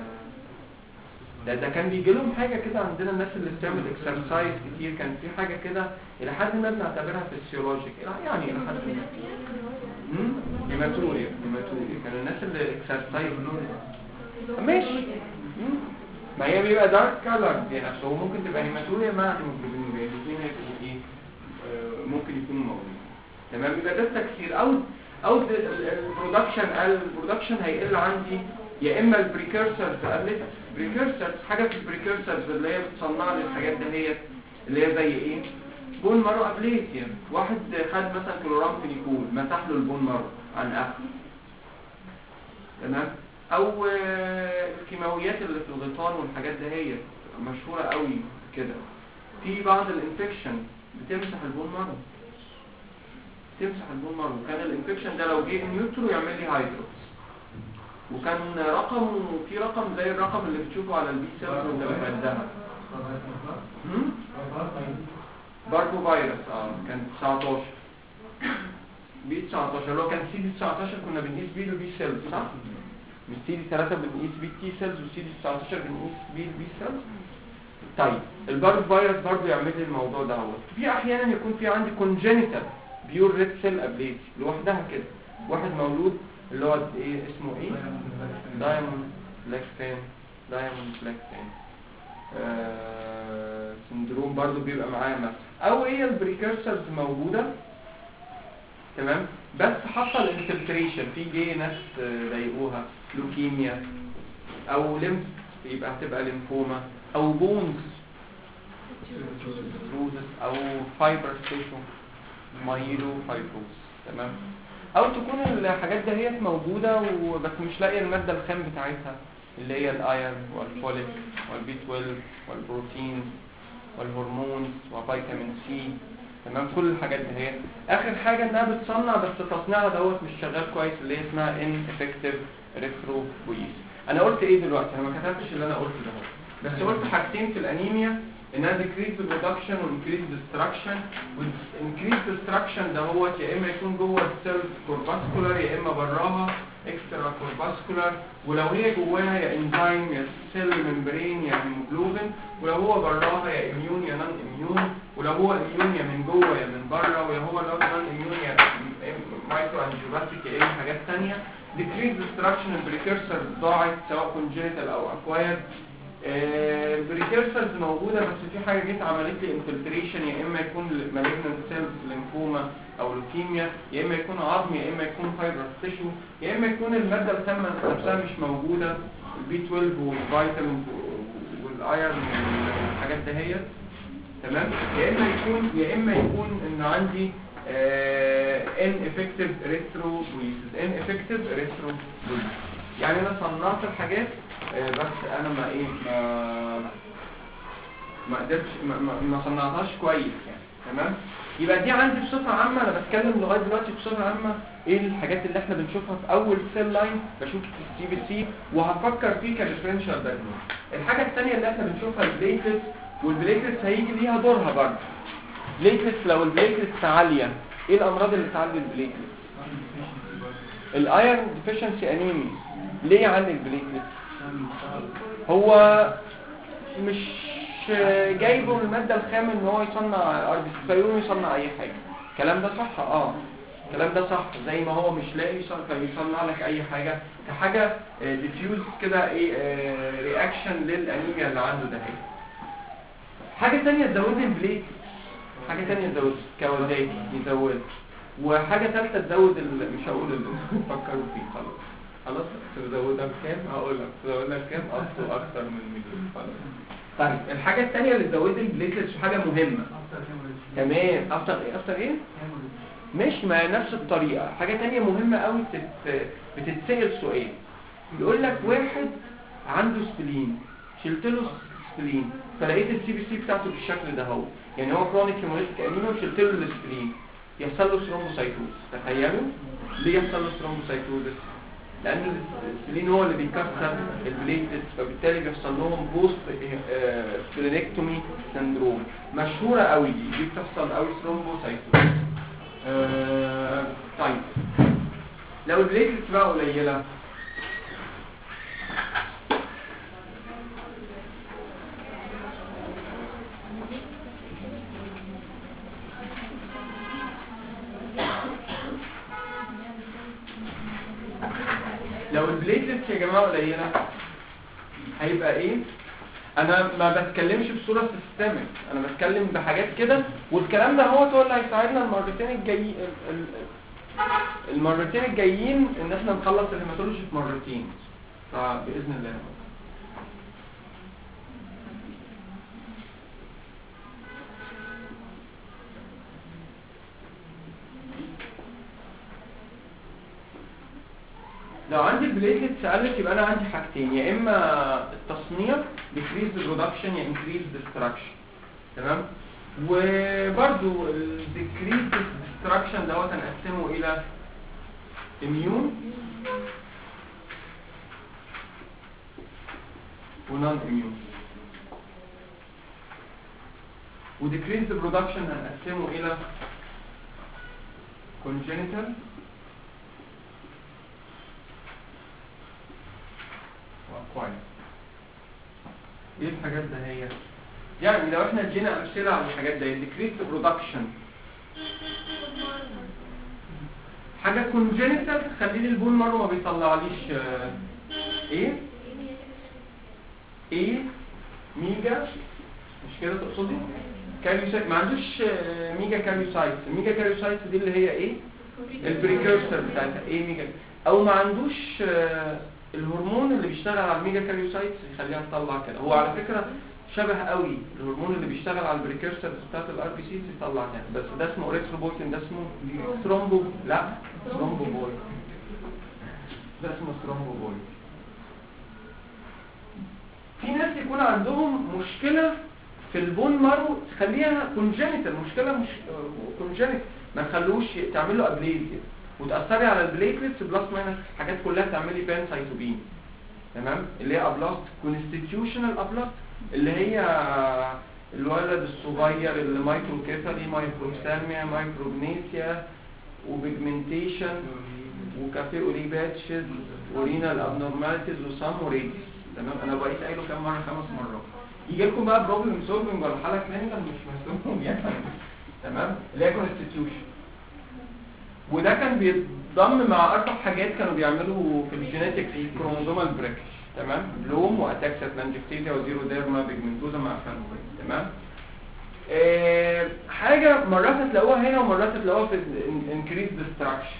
ده ده كان بيجي لهم حاجه كده عندنا الناس اللي بتعمل اكسرسايز كتير، كان في حاجه كده الى حد ما بنعتبرها فيسيولوجيك يعني الى حد ما هيماتوريا هيماتوريا كانوا الناس اللي اكسرسايز ماشي. مم. ما هي بيبقى دارك كالر يعني عشان هو ممكن تبقى هيماتوريا مع هيموجلوبين الاثنين هيبقوا ايه آه، ممكن يكونوا موجودين. تمام. يبقى ده التكسير او او البرودكشن البرودكشن هيقل عندي يا اما البريكورسرز قلت. بريكورسرز حاجه في البريكورسرز اللي هي بتصنع لي الحاجات دهيت اللي هي زي ايه بون مارو ابليتيا. واحد خد مثلا كلورامفينيكول مسح له البون مارو عن اخر. تمام. او الكيماويات اللي في الغيطان والحاجات دهيت مشهوره قوي كده. في بعض الانفكشن بتمسح البون مارو تمسح البون مارو. كان الانفكشن ده لو جه نيوترو يعمل لي هايدروكس. وكان رقم في رقم زي الرقم اللي بتشوفه على البي سيلز وانت بتعدها. باربو فيروس اه كان تسعتاشر بي تسعتاشر اللي هو كان سي دي تسعتاشر كنا بنقيس بيه البي سيلز صح؟ مش سي دي ثلاثة بنقيس بيه تي سيلز وسي دي تسعتاشر بنقيس بيه البي سيلز. طيب الباربو فيروس برضه يعمل لي الموضوع ده. هو في احيانا يكون في عندي كونجينيتال بيور ريد سيل ابليتي لوحدها كده. واحد مولود اللي هو ايه اسمه ايه دايموند بلاك فين دايموند بلاك فين آه سندروم برضو بيبقى معاه مثلا. او هي البريكورسرز موجوده تمام بس حصل انفلتريشن في جي ناس ضايقوها لوكيميا او ليمف يبقى هتبقى ليمفوما او بونز روزس او فايبر ستيشن مايلو فايبروز. تمام. او تكون الحاجات دهيت موجوده وبس مش لاقيه الماده الخام بتاعتها اللي هي الايرون والفوليك والبي اتناشر والبروتين والهرمونز وفيتامين سي. تمام. كل الحاجات دهيت اخر حاجه انها بتصنع بس تصنيعها دوت مش شغال كويس اللي هي اسمها ان افكتيف ريثروبويز. انا قلت ايه دلوقتي؟ انا ما كتبتش اللي انا قلته ده بس قلت حاجتين في الانيميا انها decrease the production و increase destruction. increase destruction ده هو يا اما يكون جوه السيل كورباسكولار يا اما براها اكسترا كورباسكولار. ولو هي جواها يا انزيم يا سيل ممبرين يا هيموجلوبين. ولو هو براها يا اميون يا نون اميون. ولو هو اميون يا من جوه يا من بره. ولو هو نون اميون يا مايكرو انجيوباتيك يا اي حاجات ثانيه. decrease destruction البريكورسر ضاعت سواء congenital او acquired. البريكورسرز موجوده بس في حاجه جت عملت لي انفلتريشن يا اما يكون مالجنت سيلز ليمفوما او لوكيميا يا اما يكون عظم يا اما يكون فايبرس تيشو يا اما يكون الماده الخام نفسها مش موجوده البي اتناشر والفيتامين والايرون والحاجات دهيت. تمام. يا اما يكون يا اما يكون ان عندي ان افكتيف ريثروبويسز ان افكتيف ريثروبويسز يعني انا صنعت الحاجات بس انا ما ايه ما ما قدرتش ما, ما, ما صنعتهاش كويس يعني. تمام. يبقى دي عندي بصفه عامه انا بتكلم لغايه دلوقتي بصفه عامه ايه الحاجات اللي احنا بنشوفها في اول سيل لاين بشوف السي بي سي وهفكر فيه كديفرنشال دايجنوز. الحاجه الثانيه اللي احنا بنشوفها البليتلتس والبليتلتس هيجي ليها دورها برضه. بليتلتس لو البليتلتس عاليه ايه الامراض اللي تعلي البليتلتس؟ الايرون ديفيشنسي انيميا. ليه يعلي البليتلتس؟ هو مش جايبه المادة الخام ان هو يصنع ار بي سي فيقوم يصنع اي حاجة. الكلام ده صح؟ اه الكلام ده صح. زي ما هو مش لاقي يصنع لك اي حاجة كحاجة ديفيوز كده ايه رياكشن للانيميا اللي عنده ده. هي حاجة تانية تزود البليت حاجة تانية تزود كوزاتي يزود وحاجة ثالثة تزود مش هقول اللي فكروا فيه خلاص خلاص تزودها بكام؟ هقول لك تزودها بكام؟ اصله اكتر من مليون. خلاص. طيب الحاجه الثانيه اللي تزود البليتلتس حاجه مهمه. تمام. افتر ايه افتر ايه مش ما نفس الطريقه. حاجه ثانيه مهمه قوي بتت... بتتسال سؤال يقول لك واحد عنده سبلين شلت له سبلين فلقيت السي بي سي بتاعته بالشكل ده اهو يعني هو كرونيك هيموليتيك انيميا وشلت له السبلين يحصل له ثرومبوسايتوز. تخيلوا ليه يحصل له ثرومبوسايتوز؟ لأن السبلين هو اللي بيكسر البليتلتس فبالتالي بيحصل لهم بوست سبلينكتومي سندروم مشهورة قوي دي دي بتحصل قوي ثرومبوسايتوز. آه طيب لو البليتلتس بقى قليلة لو البليتلتس يا جماعه قليله هيبقى ايه؟ انا ما بتكلمش بصوره سيستمك، انا بتكلم بحاجات كده، والكلام ده هو هو اللي هيساعدنا المرتين الجايين المرتين الجايين ان احنا نخلص الهيماتولوجي في مرتين فباذن الله. لو عندي البليتلتس قلت يبقى انا عندي حاجتين، يا اما التصنيع decrease the production يا increase the destruction. تمام؟ وبرضو ال decrease the destruction دوت هنقسمه الى immune و non immune، و decrease the production هنقسمه الى congenital كويس. ايه الحاجات ده هي؟ يعني لو احنا جينا امثله على الحاجات دي، decreased production حاجه كونجنتال تخلي لي البون مره ما بيطلعليش آه ايه ايه ميجا، مش كده تقصدي؟ كاريوسايت ما عندوش آه ميجا كاريوسايت. الميجا كاريوسايت دي اللي هي ايه؟ البريكورسور بتاعتها ايه ميجا، او ما عندوش آه الهرمون اللي بيشتغل على الميجا كاريوسايتس يخليها تطلع كده. هو على فكره شبه قوي الهرمون اللي بيشتغل على البريكورسورز بتاعت الار بي سي يطلع كده، بس ده اسمه اريثروبويتين، ده اسمه ثرومبو لا ثرومبوبول، ده اسمه ثرومبوبول. في ناس يكون عندهم مشكله في البون مارو تخليها كونجنتال، مشكله مش كونجنتال ما تخلوش تعمل له ابليزيا وتاثري على البليتلتس بلس ماينس حاجات كلها تعملي بان سايتوبين. تمام؟ اللي هي ابلاست كونستيتيوشنال ابلاست اللي هي الولد الصغير اللي مايكروكيفالي مايكروسالميا مايكروجنيسيا وبيجمنتيشن وكافي اوري باتشز ورينال ابنورماليتيز وسام وريديس. تمام؟ انا بقيت قايله كام مره؟ خمس مرات. يجي لكم بقى بروبلم سولفنج ولا حاله كلينيكال مش مسؤولين يعني. تمام؟ اللي هي كونستيتيوشن، وده كان بيتضم مع اربع حاجات كانوا بيعملوا في الجينيتكس كروموزومال بريكش. تمام؟ بلوم واتاكسات لانجكتيفيا وزيرو ديرما بيجمنتوزا مع فانوي. تمام؟ آه حاجه مرات هتلاقوها هنا ومرات هتلاقوها في انكريز ديستراكشن.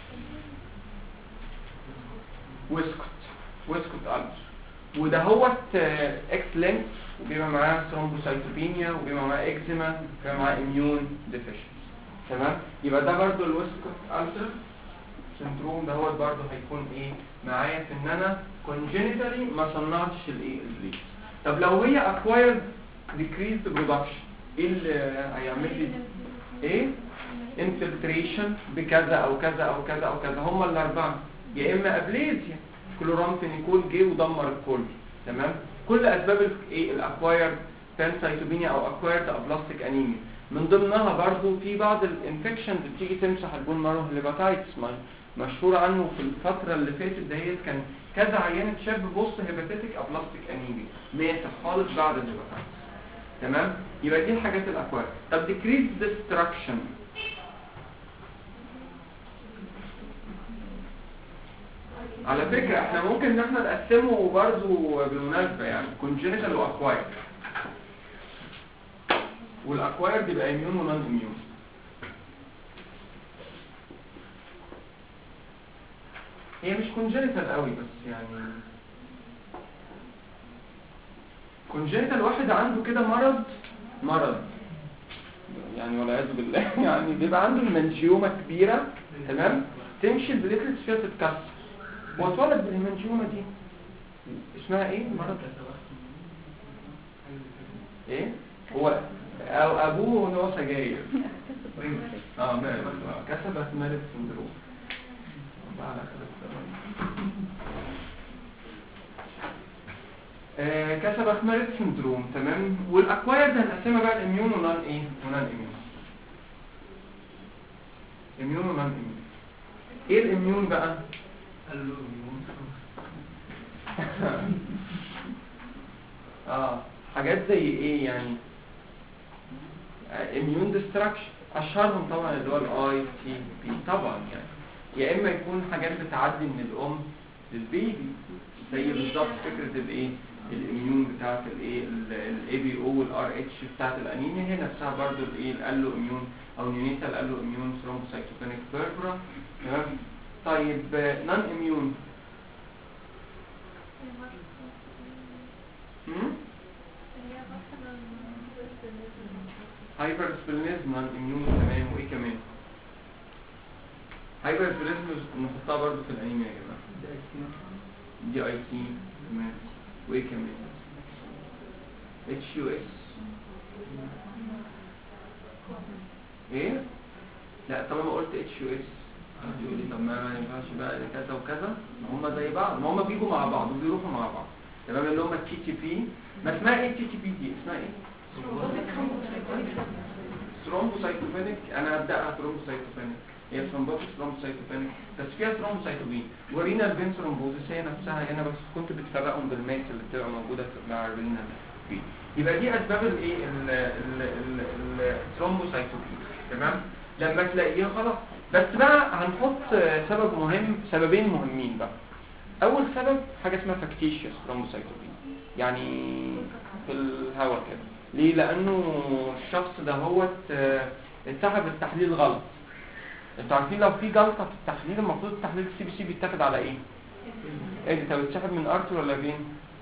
ويسكوت ويسكوت البس، وده هو اكس لينك وبيبقى معاه ثرومبوسايتوبينيا وبيبقى معاه اكزيما وبيبقى معاه اميون ديفيشنسي. تمام؟ يبقى ده برضو الويسكوت البس سندروم ده هو برضه هيكون ايه معايا في ان انا كونجنتالي ما صنعتش الايه البليت. طب لو هي اكوايرد decreased production ايه اللي هيعمل لي ايه؟ انفلتريشن بكذا او كذا او كذا او كذا، هم الاربعه، يا اما ابليزيا كلورامفينيكول جه ودمر الكل. تمام؟ كل اسباب الايه الاكوايرد بانسايتوبينيا او اكوايرد ابلاستيك انيميا. من ضمنها برضو في بعض الانفكشنز بتيجي تمسح البون مارو، هيباتايتس مشهور عنه في الفتره اللي فاتت دهيت، كان كذا عيان شاب بوست هيباتيتك ابلاستيك انيميا مات خالص بعد الهيباتايتس. تمام؟ يبقى دي الحاجات الاكوار. طب ديكريز ديستراكشن على فكره احنا ممكن ان احنا نقسمه برضو بالمناسبه يعني كونجنتال واكواير، والاكواير يبقى اميون ونون اميون. هي مش كونجنتال قوي بس يعني كونجنتال واحد عنده كده مرض مرض يعني والعياذ بالله يعني بيبقى عنده المنجيومه كبيره. تمام؟ تمشي البليتلتس فيها تتكسر، هو اتولد بالمنجيومه دي اسمها ايه المرض؟ ايه هو او ابوه ان هو سجاير اه مالك كسبت مالك سندروم بعد آه كسبت مالك سندروم. تمام؟ والاكواير ده هنقسمها بقى الاميون ونان ايه ونان اميون. اميون ونان اميون. ايه الاميون بقى؟ اه حاجات زي ايه يعني؟ اميون ديستراكشن اشهرهم طبعا اللي هو الاي تي بي طبعا يعني، يا اما يكون حاجات بتعدي من الام للبيبي، زي بالظبط فكره الايه الاميون بتاعت الايه الاي بي او والار اتش بتاعت الانيميا، هي نفسها برضو الايه الالو اميون او نيونيتال الو اميون ثرومبوسايتوبينيك بيربرا. تمام. طيب نون اميون هايبر سبلينيزم نون اميون. تمام. وايه كمان؟ هايبر سبلينيزم نحطها برضو في الانيميا يا جماعه، دي اي تي. تمام. وايه كمان؟ اتش يو اس. ايه؟ لا طالما قلت اتش يو اس هتقول لي طب ما ما ينفعش بقى كذا وكذا، ما هم زي بعض، ما هم بيجوا مع بعض وبيروحوا مع بعض. تمام. اللي هم التي تي بي. ما اسمها ايه التي تي بي دي؟ اسمها ايه؟ ثرومبوسايتوبينيك. انا هبداها ثرومبوسايتوبينيك، هي ثرومبوتيك ثرومبوسايتوبينيك بس فيها ثرومبوسايتوبين. ورينال فين ثرومبوزيس هي نفسها هنا، بس كنت بتفرقهم بالماس اللي بتبقى موجوده مع الرينال فين. يبقى دي اسباب الايه الثرومبوسايتوبين. تمام. لما تلاقيها خلاص. بس بقى هنحط سبب مهم، سببين مهمين بقى. اول سبب حاجه اسمها فاكتيشيوس ثرومبوسايتوبين، يعني في الهواء كده. ليه؟ لانه الشخص ده هو اتسحب التحليل غلط. انتوا عارفين لو في جلطه في التحليل المفروض التحليل السي بي سي بيتاخد على ايه؟ ايه ده؟ طب اتسحب من ارتر ولا فين؟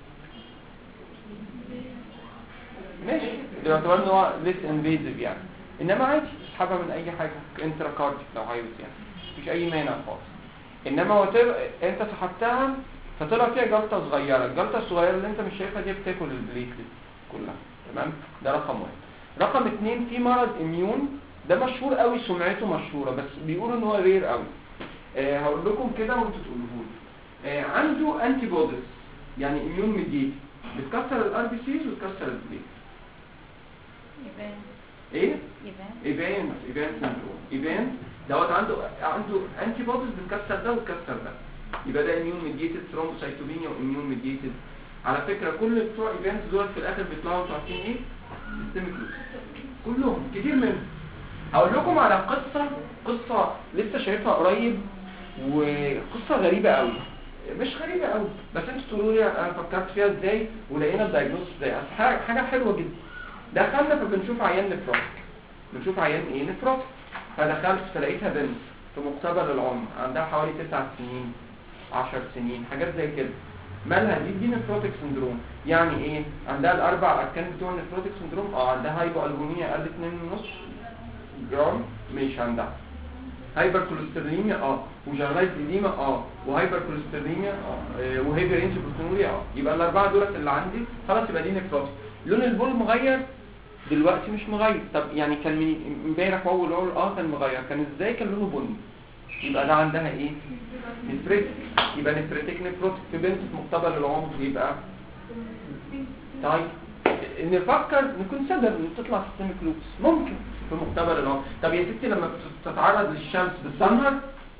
ماشي، ده يعتبر ان هو ليس انفيزيف يعني، انما عادي تسحبها من اي حاجه انترا كارديك لو عايز يعني، مفيش اي مانع خالص. انما وتر... انت سحبتها فطلع فيها جلطه صغيره، الجلطه الصغيره اللي انت مش شايفها دي بتاكل البليتلت كلها. تمام. ده رقم واحد. رقم اتنين، في مرض اميون ده مشهور قوي، سمعته مشهوره بس بيقولوا ان هو رير قوي. أه هقول لكم كده وانتوا تقولوه لي. أه عنده انتي بوديز يعني اميون ميديت بتكسر الار بي سيز وتكسر البليت. يبان ايه؟ يبان ايفان ايفان سندروم. ايفان دوت عنده عنده انتي بوديز بتكسر ده وتكسر ده، يبقى ده اميون ميديتد ثرومبوسايتوبينيا واميون ميديتد. على فكره كل بتوع ايفانز دول في الاخر بيطلعوا انتوا عارفين ايه؟ سيستميك لوس كلهم، كتير منهم. هقول لكم على قصه قصه لسه شايفها قريب، وقصه غريبه قوي، مش غريبه قوي بس انتوا تقولوا لي انا فكرت فيها ازاي ولقينا الدايجنوستس ازاي. حاجه حلوه جدا. دخلنا فبنشوف عيان نفروتك، بنشوف عيان ايه؟ نفروتك. فدخلت فلقيتها بنت في مقتبل العمر عندها حوالي تسع سنين عشر سنين حاجات زي كده. مالها دي؟ دي نفروتك سندروم. يعني ايه؟ عندها الاربع اركان بتوع النفروتك سندروم. اه عندها هايبو البوميا اقل اتنين ونص جرام، مش عندها هايبر كوليستروليميا اه وجنرالايز اديما اه وهايبر كوليستروليميا اه وهيبر انتي بروتينوريا اه. يبقى الاربعه دولت اللي عندي خلاص، يبقى دي نفروتك. لون البول مغير دلوقتي مش مغير. طب يعني كان من امبارح واول اول اه كان مغير، كان ازاي؟ كان لونه بني. يبقى ده عندها ايه؟ نفريتك. يبقى نفريتك نفروتك في بنت في مقتبل العمر. يبقى طيب نفكر نكون سبب ان تطلع سيستميك لوبس ممكن في مقتبل العمر. طب يا ستي لما بتتعرض للشمس بتسمر؟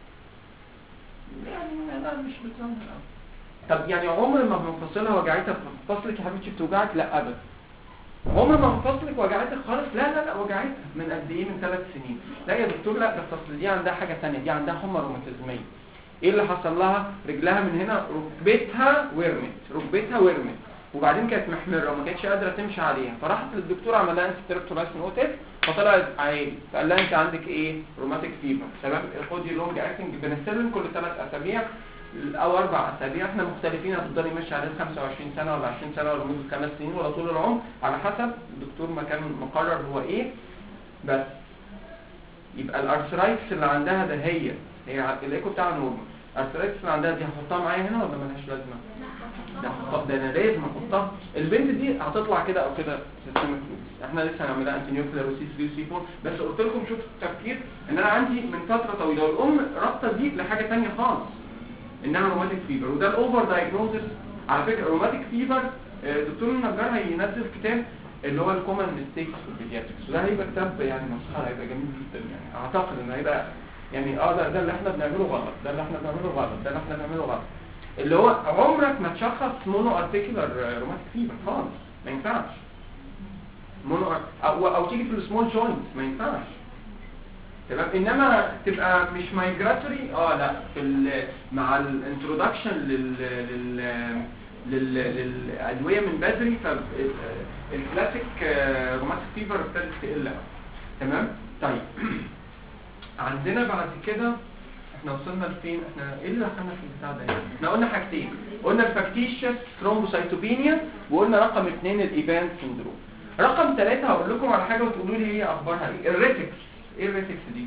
يعني لا مش بتسمر. طب يعني عمر ما مفصلها وجعتها في فصلك يا حبيبتي بتوجعك؟ لا ابدا. عمر ما مفصلك وجعتك خالص؟ لا لا لا وجعتها. من قد ايه؟ من ثلاث سنين. لا يا دكتور لا ده الفصل دي عندها حاجه ثانيه، دي عندها حمى روماتيزميه. ايه اللي حصل لها؟ رجلها من هنا ركبتها ورمت، ركبتها ورمت وبعدين كانت محمره وما كانتش قادره تمشي عليها، فراحت للدكتور عمل لها انستريبتولايسين اوتيف فطلعت عادي. فقال لها انت عندك ايه؟ روماتيك فيبر. تمام. خدي لونج اكتنج بنسلين كل ثلاث اسابيع او اربع اسابيع. احنا مختلفين، هتفضلي ماشيه عليه خمسة وعشرين سنه ولا عشرين سنه ولا مده خمس سنين ولا طول العمر على حسب الدكتور ما كان مقرر هو ايه. بس يبقى الارثرايتس اللي عندها ده هي هي الايكو بتاع نورمال. الارثرايتس اللي عندها دي هحطها معايا هنا ولا مالهاش لازمه؟ ده هحطها، ده انا لازم احطها. البنت دي هتطلع كده او كده سيستميك لوبس. احنا لسه هنعملها انتي نيوكلير وسي ثلاثة وسي أربعة، بس قلت لكم شوفوا التفكير ان انا عندي من فتره طويله والام رابطه دي لحاجه ثانيه خالص انها روماتيك فيبر. وده الاوفر دايجنوزس على فكره. روماتيك فيبر دكتور النجار هينزل كتاب اللي هو الكومن ميستيكس في البيدياتريكس، وده هيبقى كتاب يعني مسخره، هيبقى جميل جدا يعني. اعتقد انه هيبقى يعني اه ده, ده اللي احنا بنعمله غلط، ده اللي احنا بنعمله غلط، ده اللي احنا بنعمله غلط. اللي هو عمرك ما تشخص مونو ارتيكولار روماتيك فيبر خالص، ما ينفعش. مونو او او تيجي في السمول جوينتس ما ينفعش. تمام. انما تبقى مش مايجراتوري اه لا في ال مع الانترودكشن لل لل لل للادويه من بدري، فالكلاسيك روماتيك فيفر ابتدت تقل قوي. تمام. طيب عندنا بعد كده احنا وصلنا لفين؟ احنا ايه اللي دخلنا في البتاع ده؟ احنا قلنا حاجتين، قلنا الفاكتيشيوس ثرومبوسايتوبينيا، وقلنا رقم اثنين الايفانت سيندروم. رقم ثلاثة هقول لكم على حاجه وتقولوا لي هي اخبارها ايه. الريتكس. ايه الريتكس دي؟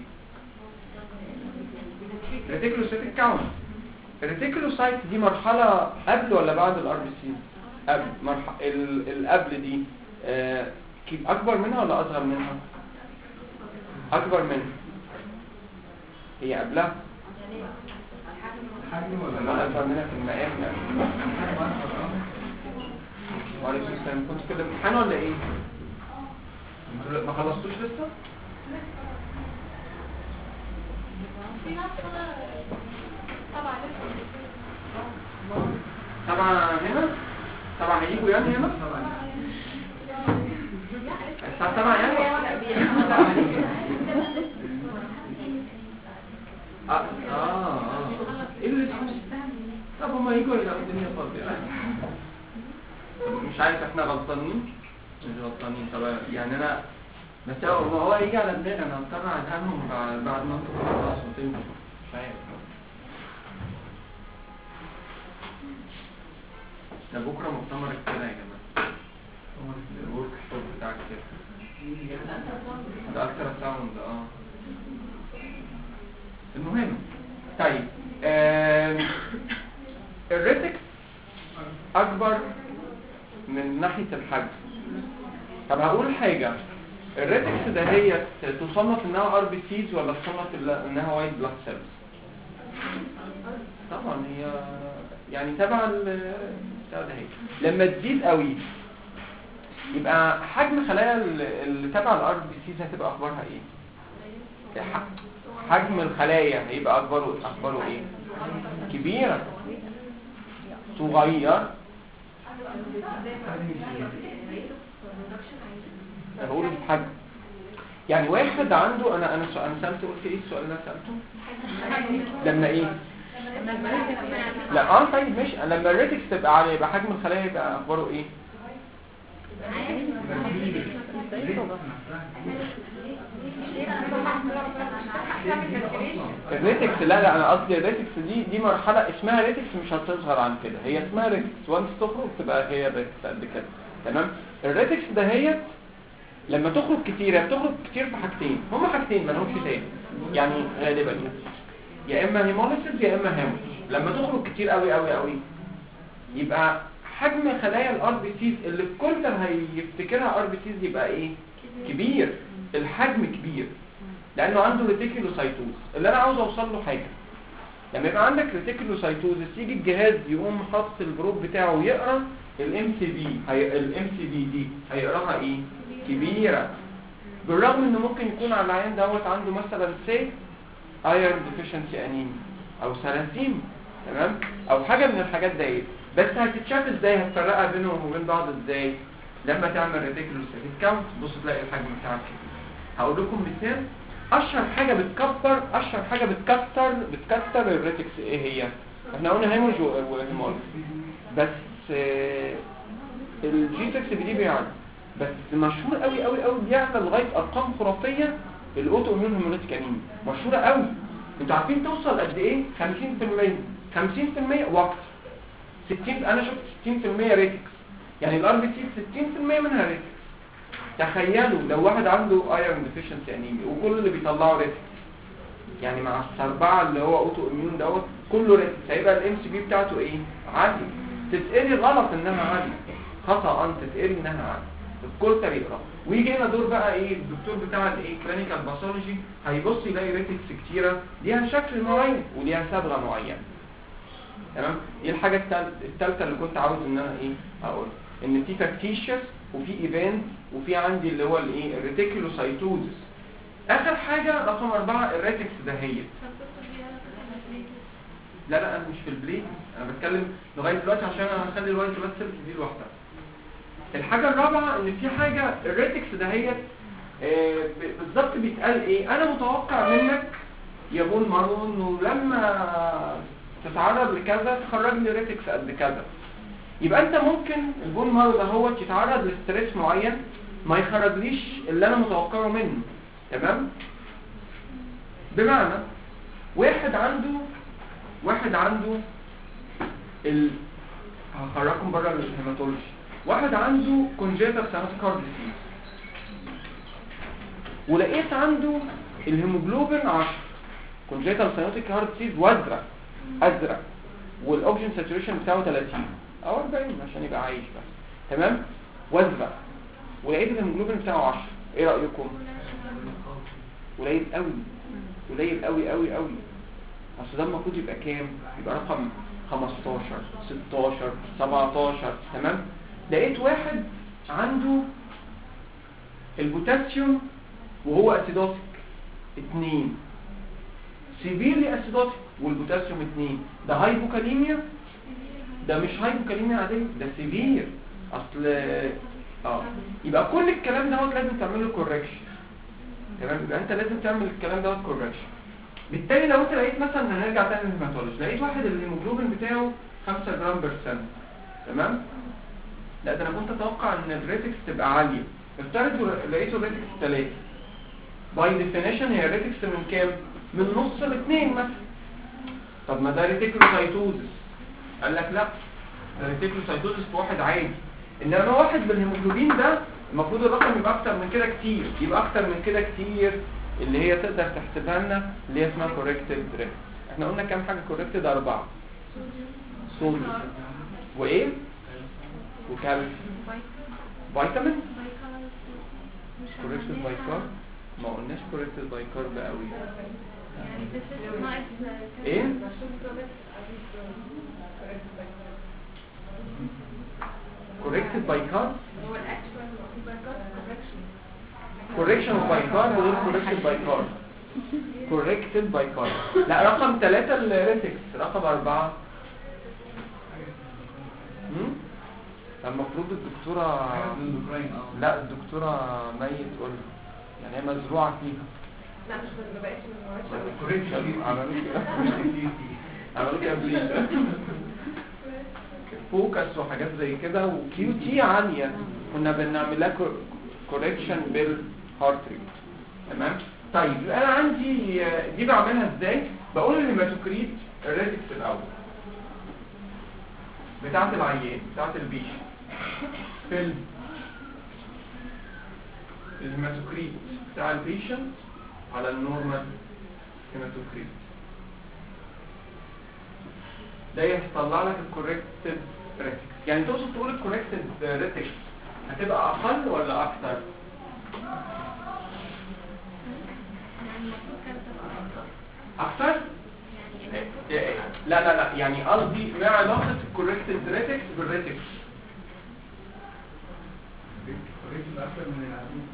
ريتيكولوسايت كاونت. الريتيكولوسايت دي مرحله قبل ولا بعد الار بي سي؟ قبل. مرحله اللي قبل دي آه اكبر منها ولا اصغر منها؟ اكبر منها. هي قبلها حجم ولا ما لا؟ اكبر منها في المقام يعني. وعليكم السلام. كنت في الامتحان ولا ايه؟ ما خلصتوش لسه؟ طبعا هنا طبعا هيجوا يعني هنا الساعة سبعة يعني اه اه ايه اللي طب هما يجوا يلاقوا الدنيا فاضية. مش عارف احنا غلطانين مش غلطانين. طب يعني انا بس هو هو يجي على دماغي انا هضطر اعدهمهم بعد ما انتوا خلاص وتمشوا. مش عارف. ده بكره مؤتمر كده يا جماعه. الورك شوب بتاعك كده ده اكتر ساوند. اه المهم طيب آه الريتكس اكبر من ناحيه الحجم. طب هقول حاجه، الريتكس ده هي تصنف انها ار بي سيز ولا تصنف انها وايت بلاد سيلز؟ طبعا هي يعني تبع البتاع ده. هي لما تزيد قوي يبقى حجم خلايا اللي تبع الار بي سيز هتبقى اخبارها ايه؟ حجم الخلايا هيبقى اكبره اخباره ايه؟ كبيره صغير؟ انا بقول الحجم يعني واحد عنده انا انا انا سالته قلت ايه السؤال اللي انا سالته؟ لما ايه؟ لا اه طيب ماشي. لما الريتكس تبقى عاليه يبقى حجم الخلايا يبقى اخباره ايه؟ الريتكس لا لا انا قصدي الريتكس دي دي مرحله اسمها ريتكس مش هتصغر عن كده. هي اسمها ريتكس وانت تخرج تبقى هي الريتكس قد كده. تمام. الريتكس ده هي لما تخرج كتير هي بتخرج كتير في حاجتين، هما حاجتين ما لهمش تاني يعني غالبا يعني يا اما هيموليسيس يا اما هيموس. لما تخرج كتير قوي قوي قوي يبقى حجم خلايا الار بي سيز اللي الكل هيفتكرها ار بي سيز يبقى ايه؟ كبير. الحجم كبير لانه عنده ريتيكولوسايتوز. اللي انا عاوز اوصل له حاجه، لما يبقى عندك ريتيكولوسايتوز يجي الجهاز يقوم حاطط البروب بتاعه ويقرا الام سي في. الام سي في دي هيقراها ايه؟ كبيره. بالرغم انه ممكن يكون على العيان دوت عنده مثلا سي ايرون ديفيشنسي انيميا او سلاسيم. تمام. او حاجه من الحاجات ديت. بس هتتشاف ازاي؟ هتفرقها بينهم وبين بعض ازاي؟ لما تعمل ريتيكولوسايت كاونت بص تلاقي الحجم بتاعك كده. هقول لكم مثال. اشهر حاجه بتكبر اشهر حاجه بتكتر بتكتر الريتكس ايه هي؟ احنا قلنا هيموج وهيمول. بس الجي ستة بي دي بيعلى، بس مشهور قوي قوي قوي بيعلى لغايه ارقام خرافيه. الاوتو اميون هيموليتيك انيميا مشهوره قوي. انتوا عارفين توصل قد ايه؟ خمسين في المية خمسين في المية واكتر. ستين انا شفت ستين في المية ريتكس. يعني الار بي سي ستين في المية منها ريتكس. تخيلوا لو واحد عنده ايرون ديفيشنسي انيميا وكل اللي بيطلعوا ريتكس، يعني مع السربعه اللي هو اوتو اميون دوت كله ريتكس، هيبقى الام سي بي بتاعته ايه؟ عالي. تتقري غلط انها عاليه، خطا ان تتقري انها عاليه. الكل يقرا. ويجي هنا دور بقى ايه؟ الدكتور بتاع الايه كلينيكال باثولوجي هيبص يلاقي ريتكس كتيره ليها شكل معين وليها صبغه معينه. تمام. دي الحاجه الثالثه اللي كنت عاوز ان انا ايه اقول، ان في فاكتيشيوس وفي ايفنت وفي عندي اللي هو الايه الريتيكولوسايتوزس. اخر حاجه رقم أربعة الريتكس دهيت. لا لا انا مش في البليد، انا بتكلم لغايه دلوقتي عشان انا هخلي الوايت بلاد سيلز دي لوحدها. الحاجه الرابعه ان في حاجه الريتكس دهيت آه بالظبط بيتقال ايه؟ انا متوقع منك يا بون مارو انه لما تتعرض لكذا تخرج لي ريتكس قد كذا. يبقى انت ممكن البون مارو ده هو يتعرض لستريس معين ما يخرجليش اللي انا متوقعه منه. تمام؟ بمعنى واحد عنده واحد عنده ال هخرجكم بره الهيماتولوجي. واحد عنده كونجيتال سيانوتيك هارت ديزيز ولقيت عنده الهيموجلوبين عشرة، كونجيتال سيانوتيك هارت ديزيز وازرق ازرق والاوكسجين ساتوريشن بتاعه ثلاثين او أربعين عشان يبقى عايش بس. تمام؟ وازرق ولقيت الهيموجلوبين بتاعه عشرة. ايه رايكم؟ قليل قوي قليل قوي قوي قوي. اصل ده المفروض يبقى كام؟ يبقى رقم خمستاشر ستاشر سبعتاشر. تمام؟ لقيت واحد عنده البوتاسيوم وهو اسيدوتيك اتنين، سيفيرلي اسيدوتيك والبوتاسيوم اتنين. ده هايبوكاليميا؟ ده مش هايبوكاليميا عاديه، ده سيفير. اصل اه يبقى كل الكلام ده لازم تعمل له كوركشن. تمام؟ يبقى انت لازم تعمل الكلام ده كوركشن. بالتالي لو انت لقيت مثلا، هنرجع تاني للهيماتولوجي، لقيت واحد الهيموجلوبين بتاعه خمسة جرام برسنت. تمام؟ لا ده انا كنت اتوقع ان الريتكس تبقى عاليه. افترض لقيته الريتكس ثلاثة. باي ديفينيشن هي الريتكس من كام؟ من نص لاثنين مثلا. طب ما ده ريتيكولوسايتوزس. قال لك لا، ده ريتيكولوسايتوزس في واحد عادي. انما واحد بالهيموجلوبين ده المفروض الرقم يبقى اكتر من كده كتير، يبقى اكتر من كده كتير اللي هي تقدر تحسبها لنا اللي هي اسمها كوركتد ريت. احنا قلنا كام حاجه كوركتد؟ اربعه. صوديوم وايه وكالسيوم فيتامين. كوركتد بايكار؟ ما قلناش كوركتد بايكار ده قوي يعني بس ناقص ايه؟ كوركتد بايكار هو الاكشوال بايكار كوركشن كوركشن بايكار غير كوركتد بايكار. كوركتد بايكار لا. رقم ثلاثة الريتكس. رقم أربعة المفروض الدكتورة لا الدكتورة ميت تقول يعني هي مزروعة فيها. لا مش ما بقتش مزروعة. كوركشن عملوا كده عملوا كده بليز فوكس وحاجات زي كده وكيو تي عالية كنا بنعمل لها كوركشن بالهارت ريت. تمام؟ طيب انا عندي دي بعملها ازاي؟ بقول الهيماتوكريت الريتكس الاول بتاعت العيان بتاعت البيش في الهيماتوكريت بتاع البيشنت على النورمال هيماتوكريت. ده يطلع لك الكوركتد ريتكس. يعني تقصد تقول الكوركتد ريتكس هتبقى اقل ولا اكتر؟ اكتر؟ لا لا لا يعني قصدي ما علاقه الكوركتد ريتكس بالريتكس؟ الكوركتد اكتر من العادي.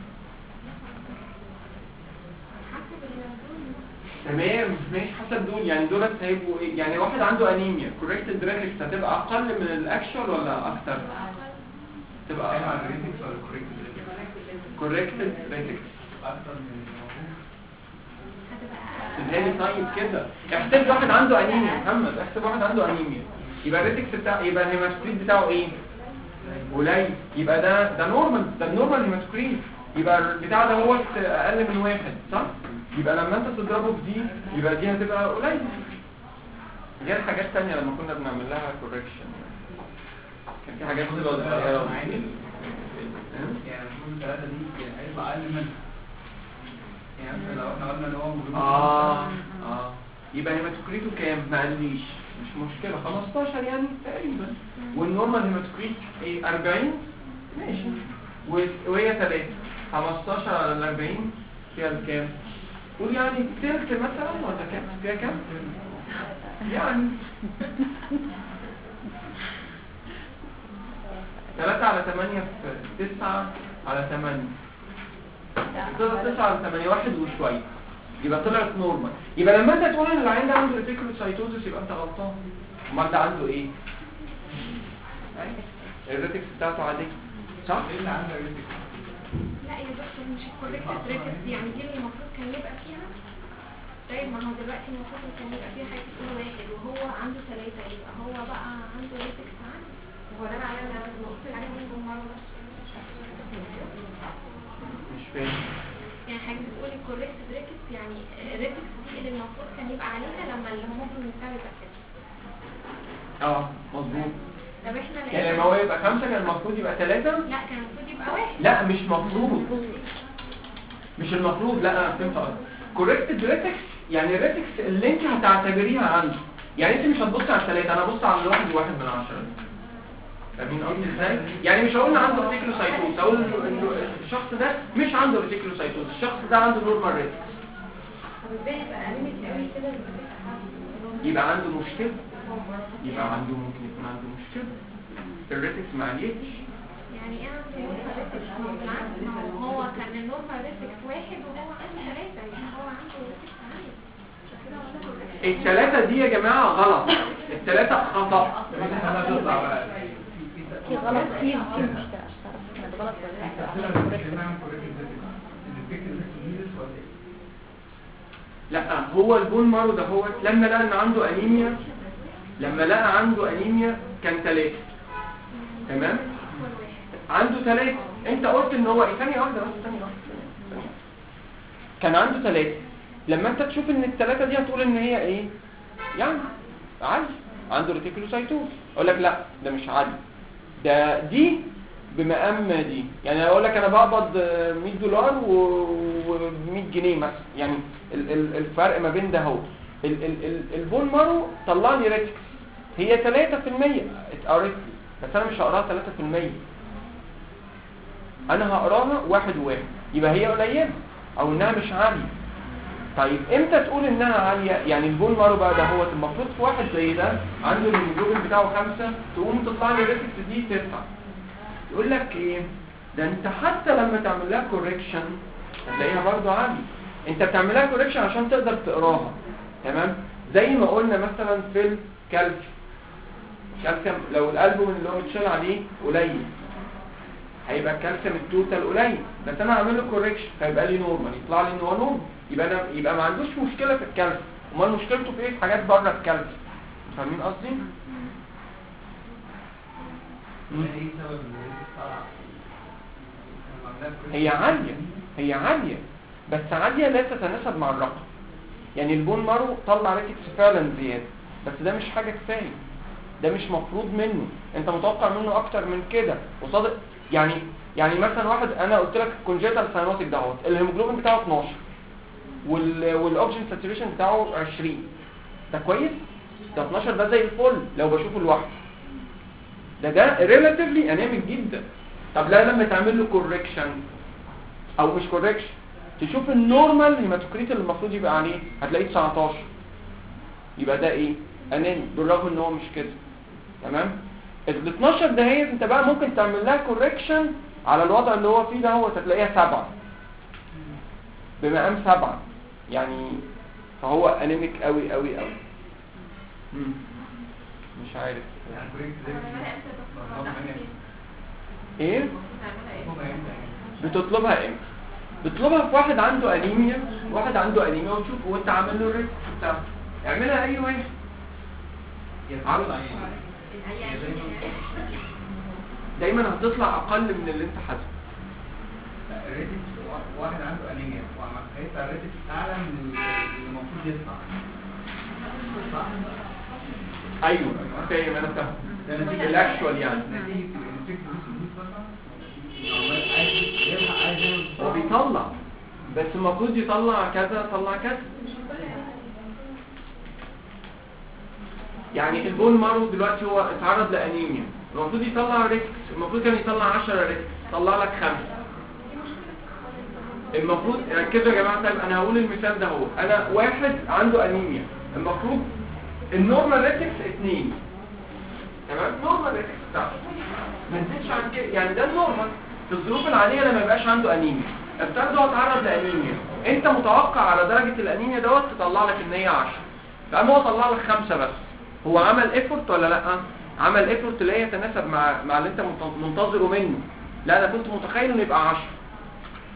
تمام ماشي حسب دول. يعني دول هيبقوا ايه؟ يعني واحد عنده انيميا كوركتد ريتكس هتبقى اقل من الاكشوال ولا اكتر؟ تبقى ايه على الريتكس ولا الكوركتد ريتكس؟ كوركتد ريتكس اكتر من تبقى طيب كده. احسب واحد عنده انيميا محمد، احسب واحد عنده انيميا يبقى الريتكس بتاع يبقى الهيماتوكريت بتاعه ايه؟ قليل. يبقى ده ده نورمال، ده النورمال هيماتوكريت. يبقى البتاع ده هو اقل من واحد صح؟ يبقى لما انت تضربه في دي يبقى دي هتبقى قليل. غير حاجات تانية لما كنا بنعمل لها كوركشن كان في حاجات بتبقى صغيره يعني المفروض الثلاثه دي هيبقى اقل منها. يعني مثلا لو احنا قلنا ان هو موجود اه اه يبقى هيماتوكريته كام؟ ما قاليش مش مشكله خمستاشر يعني تقريبا. والنورمال هيماتوكريت ايه؟ أربعين ماشي وهي ثلاثة. خمستاشر على أربعين فيها الكام؟ قول يعني تلت مثلا ولا كام؟ فيها كام؟ يعني ثلاثة على ثمانية في تسعة على ثمانية طلعت تسعة على ثمانية واحد وشوية يبقى طلعت نورمال. يبقى لما انت تقول ان العين ده عنده ريتيكولوسايتوزس يبقى انت غلطان. امال ده عنده ايه؟ الريتكس بتاعته عادية صح؟ ايه اللي عنده ريتكس؟ لا يا دكتور مش الكوريكتد ريتكس يعني دي اللي المفروض كان يبقى فيها. طيب ما هو دلوقتي المفروض كان يبقى فيها حاجه تقول واحد وهو عنده ثلاثه، يبقى هو بقى عنده ريتكس عالي. هو ده معناه ان انا نقص عليه من جمله بس. مش فاهم. يعني حاجه بتقول الكوريكتد ريتكس يعني الريتكس دي اللي المفروض كان يبقى عليها لما الهيموجلوبين بتاعه يبقى كده. اه مظبوط. طب احنا يعني لما هو يبقى خمسة كان المفروض يبقى ثلاثة. لا كان المفروض يبقى واحد. لا مش مفروض، مش المفروض. لا انا فهمت قصدك. كوريكتد ريتكس يعني الريتكس اللي انت هتعتبريها عنده. يعني انت مش هتبص على الثلاثة، انا هبص على الواحد واحد من عشرة. فاهمين قصدي ازاي؟ يعني مش هقول عنده ريتيكولوسايتوز، اقول انه الشخص ده مش عنده ريتيكولوسايتوز، الشخص ده عنده نورمال ريتكس. طب ازاي يبقى انيميك قوي كده؟ يبقى عنده مشكلة، يبقى عنده ممكن يكون عنده مشكلة الريتكس ما عليتش. يعني ايه عنده نورمال ريتكس؟ ما هو بالعكس، ما هو كان النورمال ريتكس واحد وهو عنده ثلاثة، يعني هو عنده ريتكس عالي. الثلاثة دي يا جماعة غلط، الثلاثة خطأ. في غلط فيه في مشكلة غلط لا هو البون مارو ده هو لما لقى ان عنده انيميا، لما لقى عنده انيميا كان ثلاثة. تمام؟ عنده ثلاثة. انت قلت ان هو ايه؟ ثانية واحدة بس، ثانية واحدة. كان عنده ثلاثة. لما انت تشوف ان الثلاثة دي هتقول ان هي ايه؟ يعني عالي، عنده ريتيكولوسايتوز. اقول لك لا ده مش عالي، ده دي بمقام دي. يعني اقول لك انا بقبض مية دولار و100 جنيه مثلا، يعني ال ال الفرق ما بين ده هو ال ال ال البون مارو طلع لي ريتكس هي ثلاثة في المية اتقرت لي، بس انا مش هقراها ثلاثة في المية، انا هقراها واحد وواحد، يبقى هي قليله او انها مش عاليه. طيب امتى تقول انها عاليه؟ يعني البون مارو بقى ده هو المفروض في واحد زي ده عنده الهيموجلوبين بتاعه خمسة تقوم تطلع لي الريتكس دي تسعة. يقول لك ايه ده؟ انت حتى لما تعمل لها كوريكشن هتلاقيها برضو عاليه. انت بتعمل لها كوريكشن عشان تقدر تقراها. تمام؟ زي ما قلنا مثلا في الكالسيوم، الكالسيوم لو الالبومين اللي هو متشال عليه قليل هيبقى الكالسيوم التوتال قليل، بس انا هعمل له كوريكشن فيبقى لي نورمال، يطلع لي ان هو نورمال، يبقى انا يبقى ما عندوش مشكله في الكالسيوم. امال مشكلته في ايه؟ في حاجات بره الكالسيوم. فاهمين قصدي؟ ايه سبب هي عاليه، هي عاليه بس عاليه لا تتناسب مع الرقم. يعني البون مارو طلع ريتكس فعلا زياده، بس ده مش حاجه كفايه، ده مش مفروض منه. انت متوقع منه اكتر من كده وصادق. يعني يعني مثلا واحد انا قلت لك الكونجيتال ساينوتيك دهوت الهيموجلوبين بتاعه اتناشر وال والاوكسجين ساتوريشن بتاعه عشرين، ده كويس؟ ده اتناشر ده زي الفل لو بشوفه لوحده، ده ده ريلاتيفلي انيميك جدا. طب لا لما تعمل له كوركشن او مش كوركشن تشوف النورمال هيماتوكريت اللي المفروض يبقى عليه هتلاقيه تسعتاشر، يبقى ده ايه؟ انيميك بالرغم ان هو مش كده. تمام؟ ال اتناشر ده هي انت بقى ممكن تعمل لها كوركشن على الوضع اللي هو فيه ده هو هتلاقيها سبعة بمقام سبعة، يعني فهو انيميك قوي قوي قوي. امم مش عارف ايه بتطلبها امتى؟ بتطلبها في واحد عنده انيميا، واحد عنده انيميا وتشوف وانت عامل له الريسك بتاعه اعملها اي واحد عرض. دايما هتطلع اقل من اللي انت حاسبه. الريتكس واحد عنده انيميا هيطلع الريتكس اعلى من اللي المفروض يطلع. ايوه فاهم انا فاهم الاكشوال يعني هو بيطلع بس المفروض يطلع كذا طلع كذا. يعني البون مارو دلوقتي هو اتعرض لانيميا المفروض يطلع ريكس، المفروض كان يطلع عشرة ريكس طلع لك خمسة. المفروض ركزوا يا جماعه. طيب انا هقول المثال ده هو انا واحد عنده انيميا المفروض النورمال ريكس اتنين. تمام؟ نورمال ريكس بتاعته ما تزيدش عن كده، يعني ده النورمال في الظروف العاديه لما يبقاش عنده انيميا. البتاع ده اتعرض لانيميا، انت متوقع على درجه الانيميا دوت تطلع لك ان هي عشرة، فقام هو طلع لك خمسة بس. هو عمل ايفورت ولا لا؟ عمل ايفورت لا يتناسب مع مع اللي انت منتظره منه. لا انا كنت متخيل انه يبقى عشرة،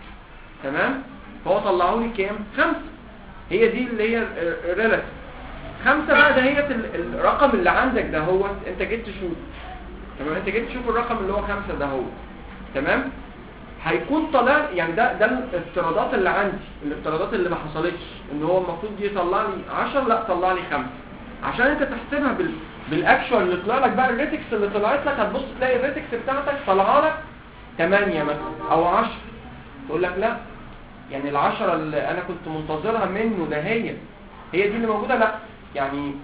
تمام؟ فهو طلعوا لي كام؟ خمسة. هي دي اللي هي الريلاتيف. خمسة بقى ده هي الرقم اللي عندك ده هو انت جيت تشوف. تمام؟ انت جيت تشوف الرقم اللي هو خمسة ده هو. تمام؟ هيكون طالع يعني ده ده الافتراضات اللي عندي، الافتراضات اللي ما حصلتش ان هو المفروض يطلع لي عشرة، لا طلع لي خمسة. عشان انت تحسبها بال بالاكشوال اللي طلع لك بقى الريتكس اللي طلعت لك، هتبص تلاقي الريتكس بتاعتك طالعه لك ثمانية مثلا او عشرة. تقول لك لا يعني العشرة اللي انا كنت منتظرها منه ده هي هي دي اللي موجوده، لا يعني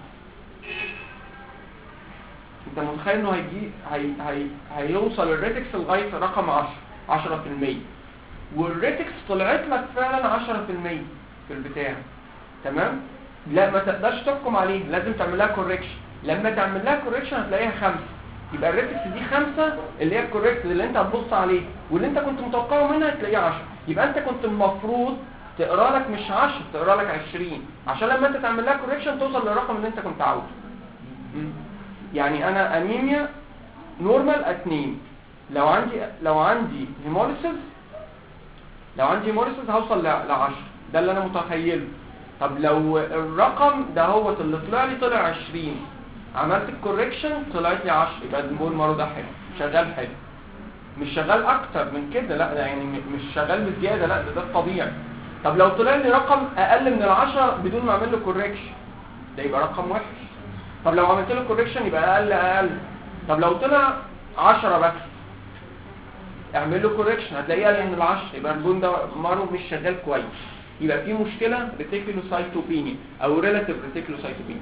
انت متخيل انه هيجي هي هي هيوصل الريتكس لغايه رقم عشرة عشرة في المية، والريتكس طلعت لك فعلا عشرة في المية في البتاع. تمام؟ لا ما تقدرش تحكم عليه، لازم تعمل لها كوركشن. لما تعمل لها كوركشن هتلاقيها خمسة، يبقى الريتكس دي خمسة اللي هي الكوركت اللي انت هتبص عليه، واللي انت كنت متوقعه منها هتلاقيه عشرة. يبقى انت كنت المفروض تقرا لك مش عشرة، تقرا لك عشرين، عشان لما انت تعمل لها كوركشن توصل للرقم اللي انت كنت عاوزه. يعني انا انيميا نورمال اتنين، لو عندي لو عندي هيموليسيس لو عندي هيموليسيس هوصل ل عشرة، ده اللي انا متخيله. طب لو الرقم ده هو اللي طلع لي طلع عشرين، عملت الكوركشن طلعت لي عشرة، يبقى البول مارو ده حلو، شغال حلو، مش شغال اكتر من كده، لا ده يعني مش شغال بزياده، لا ده ده الطبيعي. طب لو طلع لي رقم اقل من العشرة بدون ما اعمل له كوركشن، ده يبقى رقم وحش. طب لو عملت له كوركشن يبقى اقل اقل. طب لو طلع عشرة بس اعمل له كوركشن هتلاقيه اقل من العشرة، يبقى البون ده مارو مش شغال كويس، يبقى في مشكله ريتيكولوسايتوبينيا او ريلاتيف ريتيكولوسايتوبينيا.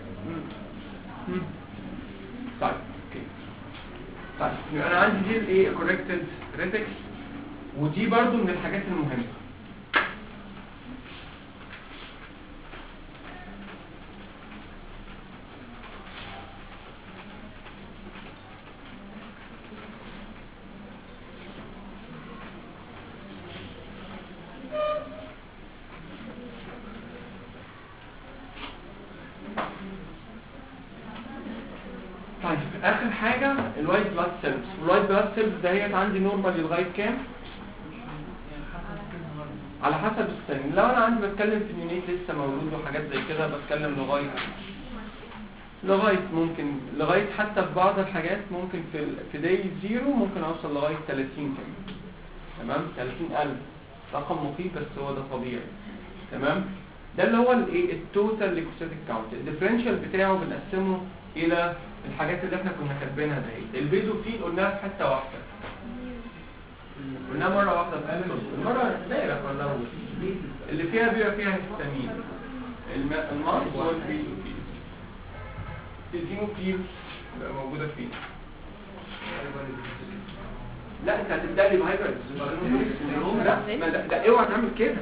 طيب اوكي. طيب يبقى انا عندي دي الايه كوركتد ريتكس، ودي برضو من الحاجات المهمه. طيب اخر حاجه الوايت بلاد سيلز. الوايت بلاد سيلز دهيت عندي نورمال لغايه كام؟ على حسب السن. لو انا عندي بتكلم في نيونيت لسه مولود وحاجات زي كده بتكلم لغايه لغايه ممكن لغايه حتى في بعض الحاجات ممكن في في داي زيرو ممكن اوصل لغايه ثلاثين كمان. تمام؟ ثلاثين ألف رقم مخيف بس هو ده طبيعي. تمام؟ ده اللي هو الايه التوتال ليكوسيتيك كاونت. الديفرنشال بتاعه بنقسمه الى الحاجات اللي احنا كنا كاتبينها دي. البيزوفيل قلناها في حته واحده، قلناها مره واحده في الفصل، المره الثالثه ولا اللي فيها بيبقى فيها هيستامين الماس والبيزوفيل. الزينوفيل بقى موجوده فين؟ لا انت هتبدا لي بهايبر لا ما لا, لا اوعى تعمل كده.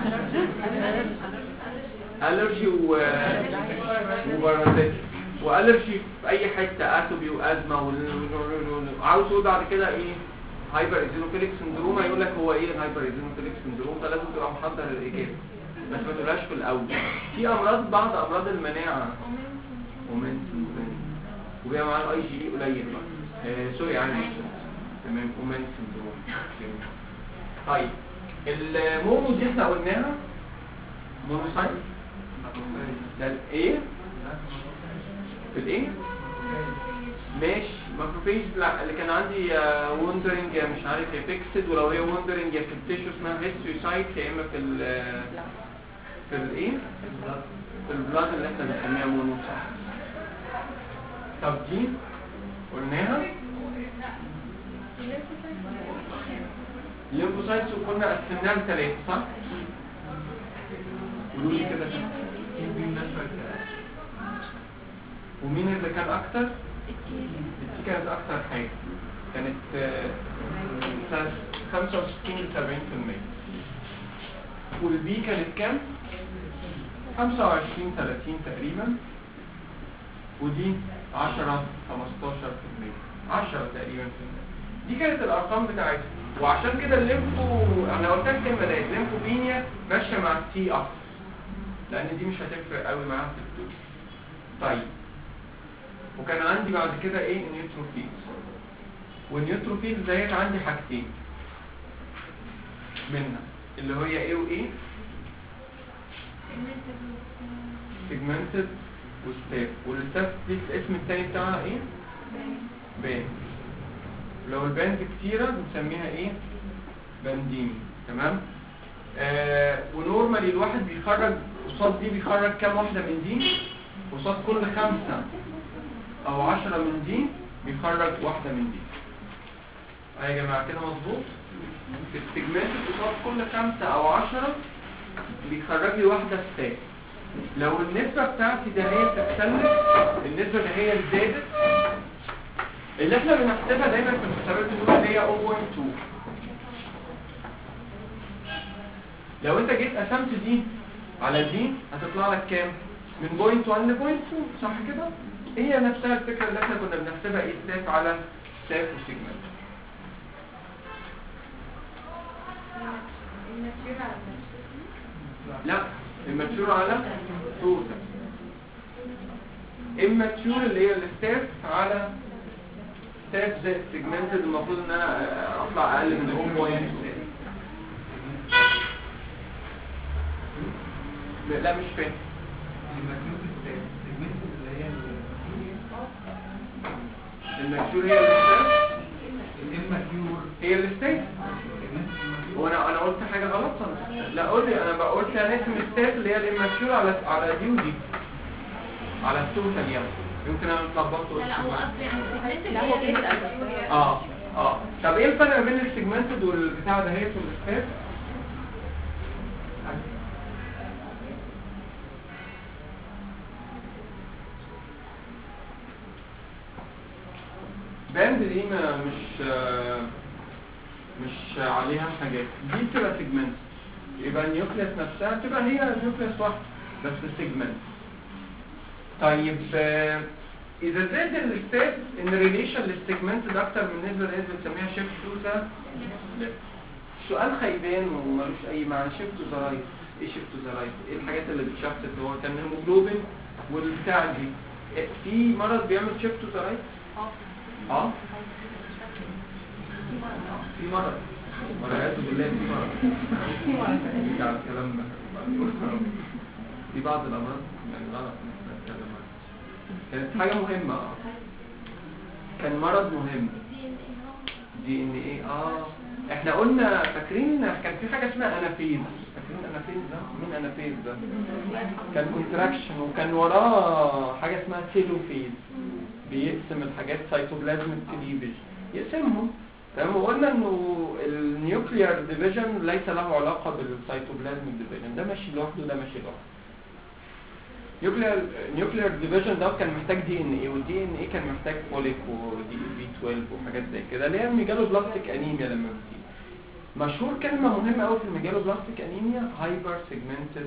الرجي و وبارازيت والرجي في اي حته، اتوبي وازمه وعاوز تقول بعد كده ايه هايبر ايزينوفيليك سندروم، هيقول لك هو ايه الهايبر ايزينوفيليك سندروم، فلازم تبقى محضر الاجابه بس ما تقولهاش في الاول. في امراض بعض امراض المناعه ومن وبيبقى مع الاي جي اي قليل بقى آه سوري يعني تمام اومان سندروم. طيب المونو دي احنا قلناها مونوسايت ده الايه في الايه ماشي ماكروفيج اللي كان عندي وندرنج مش عارف يا فيكسد، ولو هي وندرنج يا في التيشو اسمها هيستيوسايت، يا اما في ال في الايه في البلاد اللي احنا بنسميها مونوسايت. طب دي قلناها الليمفوسايتس وكنا قسمناها لثلاثه صح؟ قولوا لي كده ومين اللي كان اكتر؟ التي كانت اكتر حاجه، كانت خمسة وستين ل سبعين بالمية، والبي كانت كام؟ خمسة وعشرين ثلاثين تقريبا، ودي عشرة خمستاشر بالمية، عشرة تقريبا في المية. دي كانت الارقام بتاعتها. وعشان كده الليمفو انا قلت لك الكلمه دي الليمفوبينيا ماشيه مع التي اكتر، لان دي مش هتفرق قوي معاها في الدوز. طيب وكان عندي بعد كده ايه نيوتروفيلز، والنيوتروفيلز ديت عندي حاجتين منها اللي هي ايه وايه؟ سيجمنتد وستاف. والستاف دي الاسم التاني بتاعها ايه؟ باند. لو الباند كتيرة بنسميها ايه؟ باندين. تمام؟ آه ونورمالي الواحد بيخرج قصاد دي بيخرج كام واحدة من دي؟ قصاد كل خمسة او عشرة من دي بيخرج واحدة من دي. اهي يا جماعة كده مظبوط؟ السيجمنتد قصاد كل خمسة او عشرة بيخرج لي واحدة ستاف. لو النسبة بتاعتي ده هي بتختلف، النسبة ده هي زادت، اللي احنا بنحسبها دايما في الحسابات بنقول هي صفر فاصلة اتنين. لو انت جيت قسمت دي على دي هتطلع لك كام؟ من صفر فاصلة واحد ل صفر فاصلة اتنين، صح كده؟ هي نفسها الفكرة اللي احنا كنا بنحسبها ايه ستاف على ستاف وسيجمنت. لا، الماتشور على توتال. الماتشور اللي هي الستاف على ستاف زائد سيجمنتد، المفروض ان انا اطلع اقل من صفر فاصلة اتنين. لا مش فاهم. الماتشور هي الستاف، هي الستاف. وانا انا قلت حاجه غلط صح؟ لا قول لي. انا بقول هنقسم الستاف اللي هي الاماتشور على على دي ودي على التوتال يعني. يمكن انا اتلخبطت. لا لا هو قصدي يعني السيجمنت لا هو كده اه اه طب ايه الفرق بين السيجمنتد والبتاع ده هي والستاف؟ باند دي ما مش آه مش عليها حاجات. دي بتبقى سيجمنت، يبقى النيوكليس نفسها تبقى هي النيوكليس واحد بس سيجمنت. طيب آه اذا زاد الستاف ان ريليشن للسيجمنت ده اكتر من نسبه لنسبه بنسميها شيفت تو ذا ليفت. سؤال خيبان ومالوش اي معنى. شيفت تو ذا رايت، ايه شيفت تو ذا رايت؟ ايه الحاجات اللي بتشفت؟ اللي هو كان الهيموجلوبين والبتاع دي. في مرض بيعمل شيفت تو ذا رايت؟ اه في مرض والعياذ بالله في مرض بتاع الكلام ده. في بعض الامراض يعني غلط نتكلم عنها. كانت حاجه مهمه. اه كان مرض مهم. دي ان ايه. اه احنا قلنا فاكرين كان في حاجه اسمها انافيز. فاكرين انافيز ده؟ مين انافيز ده؟ كان كونتراكشن وكان وراه حاجه اسمها تيلوفيز بيقسم الحاجات سيتوبلازم كليفج يقسمهم. تمام. وقلنا انه النيوكليير ديفيجن ليس له علاقه بالسيتوبلازم ديفيجن، ده ماشي لوحده ده ماشي لوحده. نيوكليير نيوكليير ديفيجن ده كان محتاج دي ان ايه، والدي ان ايه كان محتاج فوليك ودي بي اتناشر وحاجات زي كده اللي هي الميجالو بلاستيك انيميا. لما بتيجي مشهور كلمه مهمه قوي في الميجالو بلاستيك انيميا هايبر سيجمنتد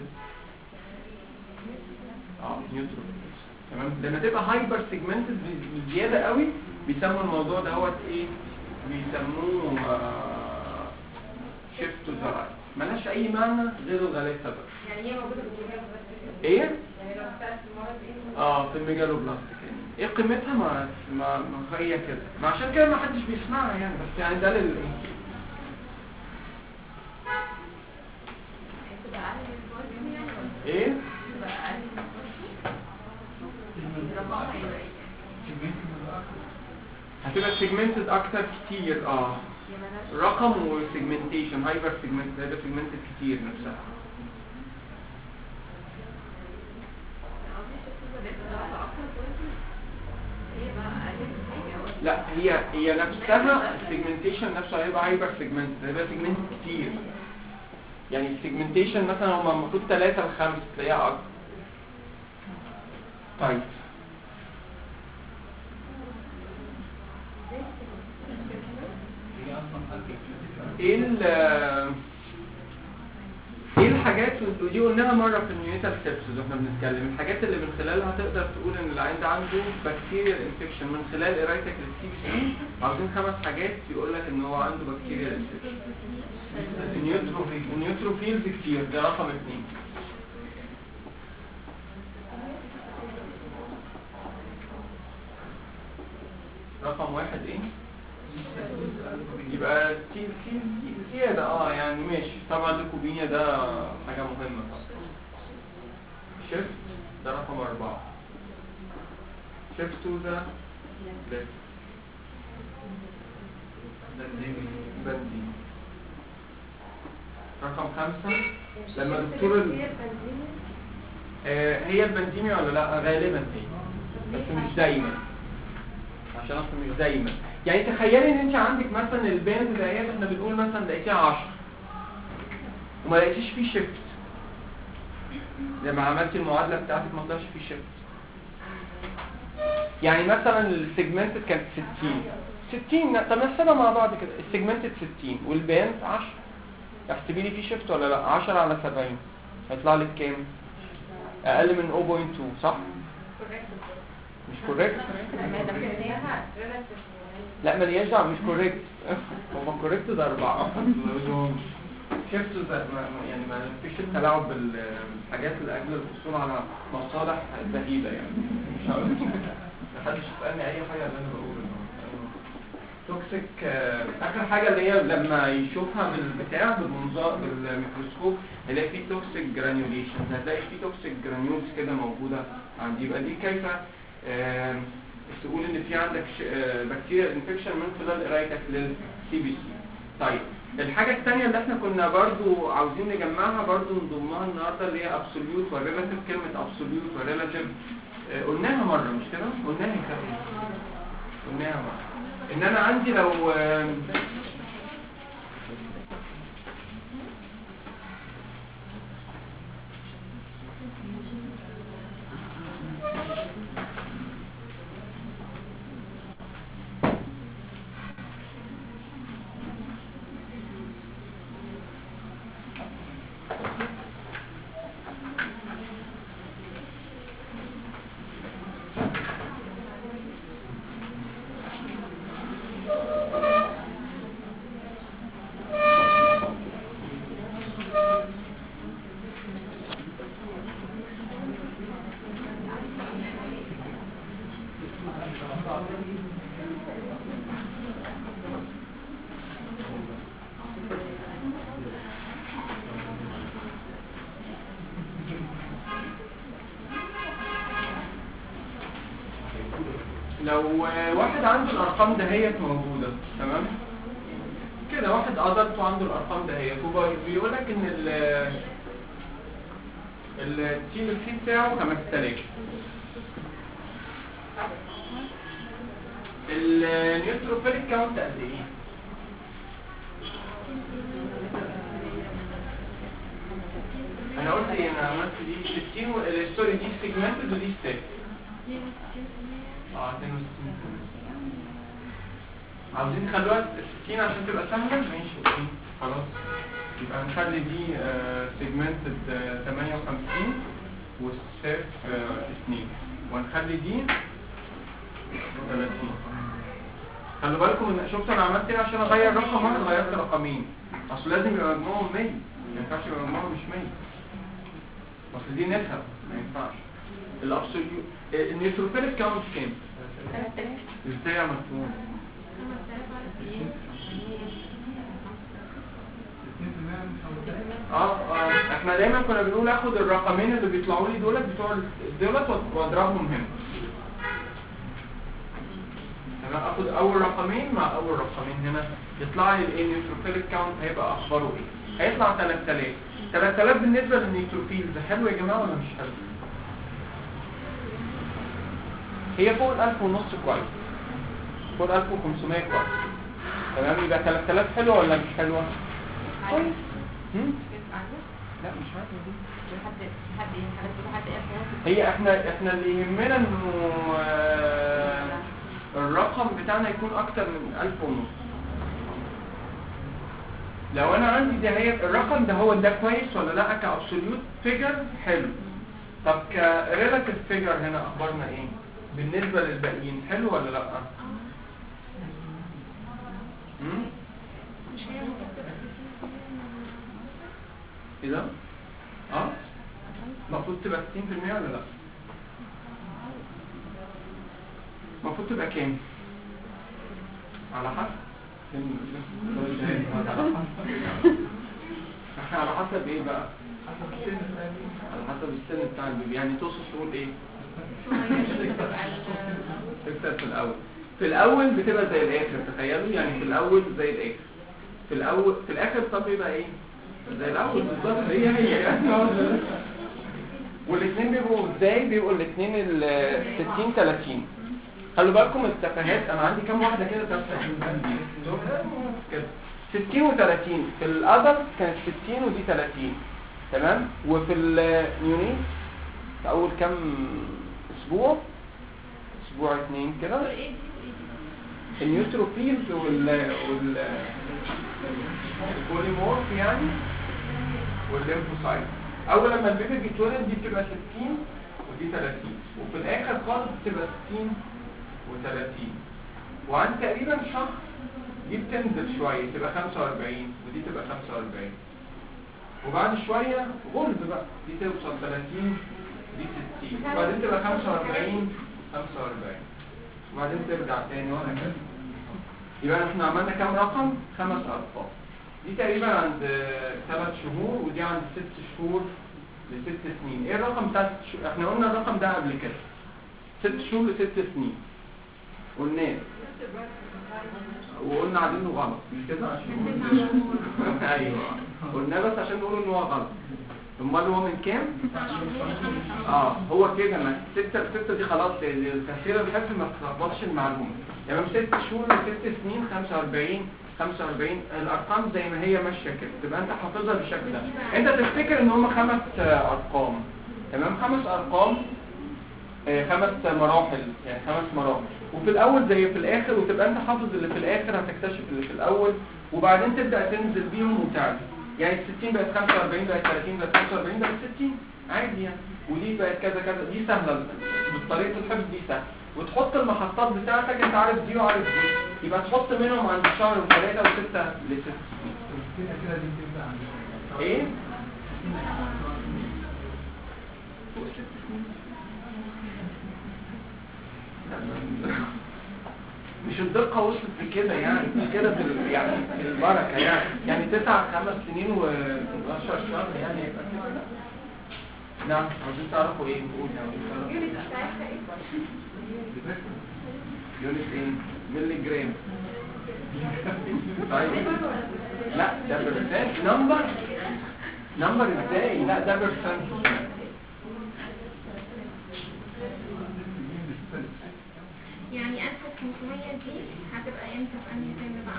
اه نيوتروفيلز. تمام. لما تبقى هايبر سيجمنتد بزياده قوي بيسموا الموضوع دوت ايه؟ بيسموه شيفت تو ذا رايت. مالهاش اي معنى غير الغلاسه بس. يعني هي موجوده في الميجالو بلاستيك ايه؟ يعني لو اختلف المرض ايه؟ اه في الميجالو بلاستيك يعني. ايه قيمتها؟ ما ما ما هي كده. ما عشان كده ما حدش بيسمعها يعني. بس يعني ده لل تبقى اقل من الفوليوم يعني ولا ايه؟ تبقى اقل من الفوليوم؟ رقمها يبقى ايه؟ هتبقى سيجمنتد اكتر كتير. اه رقم وسيجمنتيشن هايبر سيجمنتد هيبقى سيجمنتد كتير نفسها. لا هي هي نفسها السيجمنتيشن نفسه هيبقى هايبر سيجمنتد، هيبقى سيجمنت كتير. يعني السيجمنتيشن مثلا هم المفروض ثلاثة لخمسة تلاقيها اكتر. طيب ايه ال ايه الحاجات ودي قلناها مره في النيونيتال سيبسز واحنا بنتكلم، الحاجات اللي من خلالها تقدر تقول ان العيان ده عنده بكتيريال انفكشن من خلال قرايتك للسي بي سي. عاوزين خمس حاجات يقول لك ان هو عنده بكتيريال انفكشن. النيوتروفيل النيوتروفيلز كتير، ده رقم اثنين. رقم واحد ايه؟ يبقى تي تي زياده اه يعني يعني ماشي طبعا الليكوبينيا ده حاجة مهمة طبعا. شيفت ده رقم أربعة. شيفت تو ذا ليفت بنزين. رقم خمسة لما دكتور ال... آه هي البنزيميا ولا لا؟ غالبا هي بس مش دايما، عشان اصلا مش دايما. يعني تخيلي ان انت عندك مثلا البنز دهيت احنا بنقول مثلا لقيتيها عشرة وما لقيتيش فيه شيفت، لما عملتي المعادله بتاعتك ما طلعش فيه شيفت. يعني مثلا السيجمنتد كانت ستين ستين، طب نحسبها مع بعض كده. السيجمنتد ستين والبنز عشرة، احسبي لي فيه شيفت ولا لا. عشرة على سبعين هيطلع لك كام؟ اقل من صفر فاصلة اتنين صح؟ مش كوريكت؟ لا ملياش دعوه مش كوريكت. هو كوريكت ده أربعة. شفت يعني ما فيش التلاعب بالحاجات اللي اجل الحصول على مصالح بهيبه يعني. مش هقول محدش يسالني اي حاجه اللي انا بقوله. توكسيك اخر حاجه اللي هي لما يشوفها بالبتاع بالمنظار بالميكروسكوب يلاقي فيه توكسيك جرانيوليشن، هتلاقي فيه توكسيك جرانيولز كده موجوده عندي. يبقى دي كيف تقول ان في عندك بكتيريا انفكشن من خلال قرايتك للسي بي سي. طيب الحاجه الثانيه اللي احنا كنا برضو عاوزين نجمعها برضو نضمها النهارده اللي هي ابسوليوت وريلاتيف. كلمه ابسوليوت وريلاتيف قلناها مره مش كده؟ قلناها كده قلناها مره ان انا عندي لو لو واحد عنده الارقام دهيت موجوده تمام كده، واحد ادلت وعنده الارقام دهيت وبيقول لك ان ال التي ال سي بتاعه خمسة آلاف، النيوتروفيليك كاونت قد ايه؟ انا قلت ايه؟ انا عملت دي ستين سوري دي سيجمنتد ودي ستيك اه اتنين وستين. عاوزين نخلوها ستين عشان تبقى سهله. ماشي اوكي خلاص، يبقى نخلي دي سيجمنتد تمانية وخمسين والستيك اتنين ونخلي دي ثلاثين. خلوا بالكم ان شفت انا عملت ايه عشان اغير رقم واحد غيرت رقمين. اصل لازم يبقى مجموعهم مية، ما ينفعش يبقى مجموعهم مش مية، اصل دي نسب ما ينفعش. الابسوليوت النيوتروفيليك كاونت كام؟ ازاي عملتوه؟ اه اه احنا دايما كنا بنقول اخد الرقمين اللي بيطلعوا لي دولت بتوع دولت واضربهم هنا. انا اخد اول رقمين مع اول رقمين هنا يطلع لي الايه نيوتروفيليك كاونت هيبقى اخباره ايه؟ هيطلع تلاتة آلاف. تلاتة آلاف بالنسبه للنيوتروفيلز حلو يا جماعه ولا مش حلو؟ هي فوق الألف ونص كويس، فوق الألف وخمسمية كويس تمام. يبقى تلاتة آلاف حلوة ولا مش حلوة؟ كويس. لا مش عارفة دي هي احنا احنا اللي يهمنا انه الرقم بتاعنا يكون اكتر من ألف ونص. لو انا عندي ده هي الرقم ده هو ده كويس ولا لا؟ كابسوليوت فيجر حلو. طب كريلاتيف فيجر هنا اخبارنا ايه بالنسبة للباقيين؟ حلو ولا لا؟ امم مش هي المفروض تبقى ايه ده؟ اه المفروض تبقى ستين في المية ولا لا؟ المفروض تبقى كام؟ على حسب على حسب ايه بقى؟ على حسب السن بتاع البيبي. يعني تقصد تقول ايه؟ تكتب في الاول. في الاول بتبقى زي الاخر، تخيلوا يعني في الاول زي الاخر. في الاول في الاخر طب يبقى ايه؟ زي الاول بالظبط. هي هي يعني. والاثنين بيبقوا ازاي؟ بيبقوا الاثنين ال ستين ثلاثين. خلوا بالكم التفاهات، انا عندي كام واحده كده تفاهات كده ستين وثلاثين. في الادلت كانت ستين ودي ثلاثين، تمام. وفي النيونيت في اول كام اسبوع، اسبوع اثنين كده، النيوتروفيلز وال وال البوليمورف يعني والليمفوسايت. اول لما البيبي بيتولد دي بتبقى ستين ودي ثلاثين، وفي الاخر خالص بتبقى ستين وثلاثين. وعند تقريبا شهر دي بتنزل شويه تبقى خمسة وأربعين ودي تبقى خمسة وأربعين. وبعد شويه غلب بقى دي توصل ثلاثين دي ستين، وبعدين تبقى خمسة وأربعين خمسة وأربعين، وبعدين ترجع تاني وهكذا. يبقى احنا عملنا كام رقم؟ خمس ارقام. دي تقريبا عند ثلاث شهور ودي عند ست شهور لست سنين. ايه الرقم بتاع ست شهور؟ احنا قلنا الرقم ده قبل كده، ست شهور لست سنين قلناه، وقلنا عادينه غلط مش كده عشان ايوه قلنا بس عشان نقول ان هو غلط. امال هو من كام؟ اه هو كده. ما ستة ستة دي خلاص التفسير بحيث ما تلخبطش المعلومه. يعني من ست شهور لست سنين خمسة وأربعين خمسة وأربعين. الارقام زي ما هي ماشيه كده تبقى انت حافظها بالشكل ده. انت تفتكر ان هم خمس ارقام، تمام؟ خمس ارقام، خمس مراحل، يعني خمس مراحل. وفي الاول زي في الاخر، وتبقى انت حافظ اللي في الاخر هتكتشف اللي في الاول، وبعدين تبدا تنزل بيهم وتعلم. يعني ال ستين بقت خمسة وأربعين بقت ثلاثين بقت خمسة وأربعين بقت ستين عادي يعني. ودي بقت كذا كذا. دي سهله بطريقه الحفظ، دي سهله. وتحط المحطات بتاعتك، انت عارف دي وعارف دي، يبقى تحط منهم عند شهر وثلاثه وسته لست ايه مش الدقة وصلت لكده يعني، مش كده في ال- يعني في البركة يعني يعني تسع خمس سنين وعشر شهر يعني يبقى كده. نعم عايزين تعرفوا ايه؟ نقول اليونت بتاعتها ايه؟ يونت ايه؟ ملي جرام. طيب لا ده برسنت. نمبر نمبر ازاي؟ لا ده برسنت. يعني ألف وخمسمية دي هتبقى امتى في انهي سن بقى؟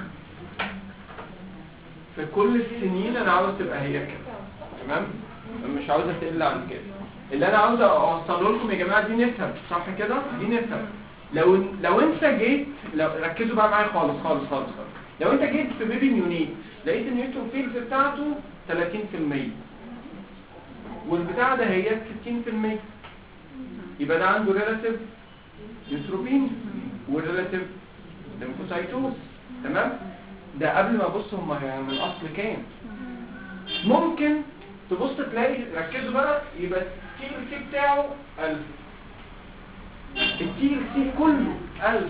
في كل السنين انا عاوز تبقى هي كده، تمام؟ مش عاوزه تقل عن كده. اللي انا عاوز اوصله لكم يا جماعه دي نسب، صح كده؟ دي نسب. لو لو انت جيت، لو ركزوا بقى معايا خالص خالص خالص خالص. لو انت جيت في بيبي نيونيت لقيت النيوتروفيلز بتاعته ثلاثين في المية والبتاع ده هي ستين في المية، يبقى ده عنده ريلاتيف نيوتروبين والريلاتيف ليمفوسايتوز، تمام؟ ده قبل ما ابص هم من الاصل كام. ممكن تبص تلاقي، ركزوا بقى، يبقى التي ال سي بتاعه ألف، التي ال سي كله ألف.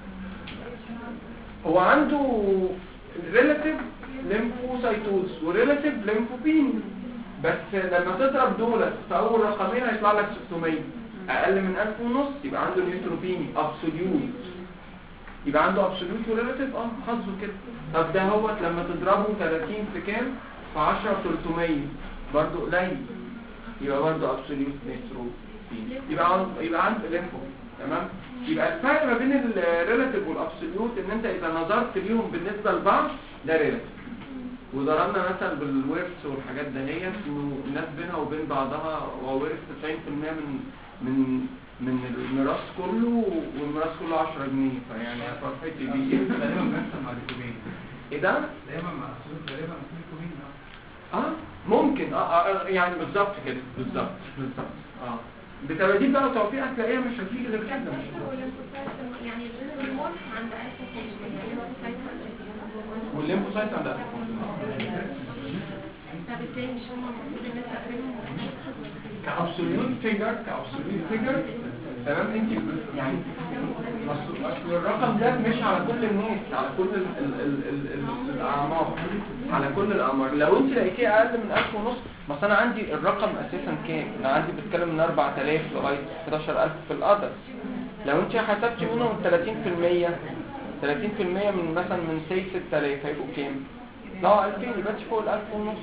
هو عنده ريلاتيف ليمفوسايتوز وريلاتيف ليمفوبين، بس لما تضرب دول في اول رقمين هيطلع لك ستمية، اقل من ألف ونص يبقى عنده نيوتروبيني ابسوليوت، يبقى عنده ابسوليوت وريلاتيف اه حظه كده. طب ده هو لما تضربه ثلاثين في كام؟ في عشرة ثلاثمية برضه قليل، يبقى برضه ابسوليوت نيوتروبين، يبقى عنده يبقى عنده ليمفو، تمام؟ يبقى الفرق ما بين الريلاتيف والابسوليوت ان انت اذا نظرت ليهم بالنسبه لبعض ده ريلاتيف. وضربنا مثلا بالورث والحاجات دهيت انه الناس بينها وبين بعضها وورث تسعين في المية من من من الميراث كله، والميراث كله عشرة جنيه، فيعني فرحتي بيه. غالبا بنحصل مع الكوبين. ايه ده؟ دايما مع السلوك غالبا مع الكوبين. اه ممكن اه, آه يعني بالظبط كده، بالظبط بالظبط اه بتباديل بقى وتوفيق هتلاقيها مش هتيجي غير كده. يعني المورف عند ألف وخمسمية والليمفوسايت عند ألف وخمسمية. طب ازاي مش هم المفروض الناس تقريبا كابسوليوت فيجر كابسوليوت فيجر تمام؟ انت يعني اصل أصل الرقم ده مش على كل الناس، على كل ال ال ال ال ال الاعمار، على كل الاعمار. لو انت لقيتيه اقل من ألف ونص، بس انا عندي الرقم اساسا كام؟ انا عندي بتكلم من أربعة آلاف لغايه حداشر ألف في الادلت. لو انت حسبتي منهم ثلاثين في المية ثلاثين في المية من مثلا من سي ستة آلاف هيبقوا كام؟ لا ألفين، يبقى فوق ال ألف ونص.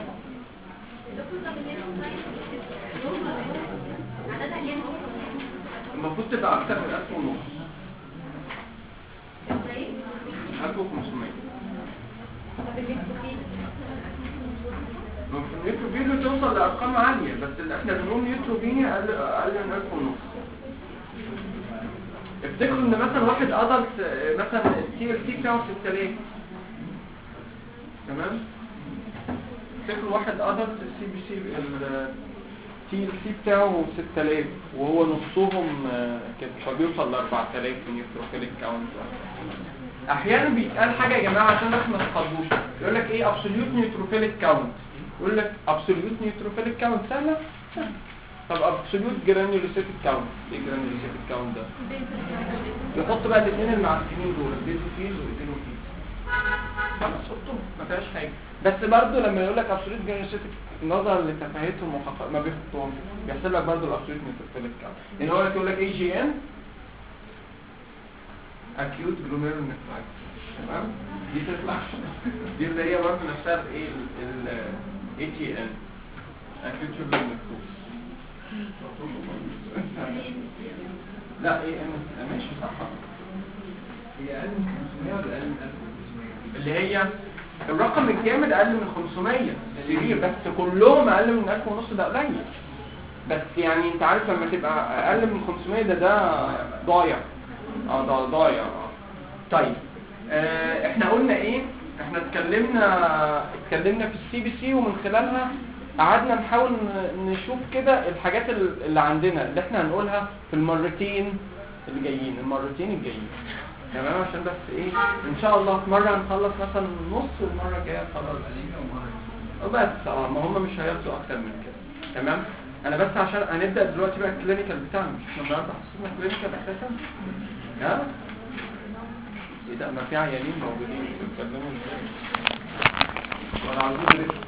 المفروض تبقى اكتر من ألف ونص، ألف وخمسمية. نيوتروبينيا توصل لارقام عاليه، بس اللي احنا بنقول نيوتروبينيا اقل اقل من ألف ونص. افتكروا ان مثلا واحد ادلت مثلا التي ال سي بتاعه ستة آلاف، تمام؟ افتكروا واحد ادلت السي بي سي التي ال سي بتاعه ستة آلاف وهو نصهم كده، فبيوصل ل أربعة آلاف نيوتروفيليك كاونت. احيانا بيتقال حاجه يا جماعه عشان احنا ما نتخضوش، يقول لك ايه ابسوليوت نيوتروفيليك كاونت، يقول لك ابسوليوت نيوتروفيليك كاونت سهله. طب ابسوليوت جرانيولوسيتيك كاونت، ايه جرانيولوسيتيك كاونت ده؟ يحط بقى الاثنين المعفنين دول، البيزوفيز والايدينوفيز، خلاص حطهم ما فيهاش حاجه. بس برضه لما يقول لك ابسوليوت جرانيولوسيتيك نظرا لتفاهتهم وخطا ما بيحطهمش، بيحسب لك برضه الابسوليوت نيوتروفيليك كاونت. يعني هو يقول لك اي جي ان acute glomerulonephritis، تمام؟ دي تطلع دي اللي هي برضه نفسها ايه ال إيه تي إن acute glomerulonephritis. لا ايه ان ماشي صح، هي اقل من خمسمية ولا اقل من ألف وخمسمية؟ اللي هي الرقم الجامد اقل من خمسمية سرير، بس كلهم اقل من ألف ونص ده قليل. بس يعني انت عارف لما تبقى اقل من خمسمية ده ده ضايع، اه ده ضايع. طيب آه احنا قلنا ايه؟ احنا اتكلمنا اتكلمنا في السي بي سي، ومن خلالها قعدنا نحاول نشوف كده الحاجات اللي عندنا اللي احنا هنقولها في المرتين اللي جايين، المرتين الجايين، تمام؟ عشان بس ايه ان شاء الله مره نخلص مثلا نص، والمره الجايه نخلص الانيميا ومرة بس. اه ما هم مش هياخدوا اكتر من كده، تمام؟ انا بس عشان هنبدا دلوقتي بقى الكلينيكال بتاعنا، مش احنا النهارده حسينا كلينيكال اساسا؟ ها؟ ايه ده؟ ما في عيانين موجودين بيتكلموا ازاي؟ ولا عاوزين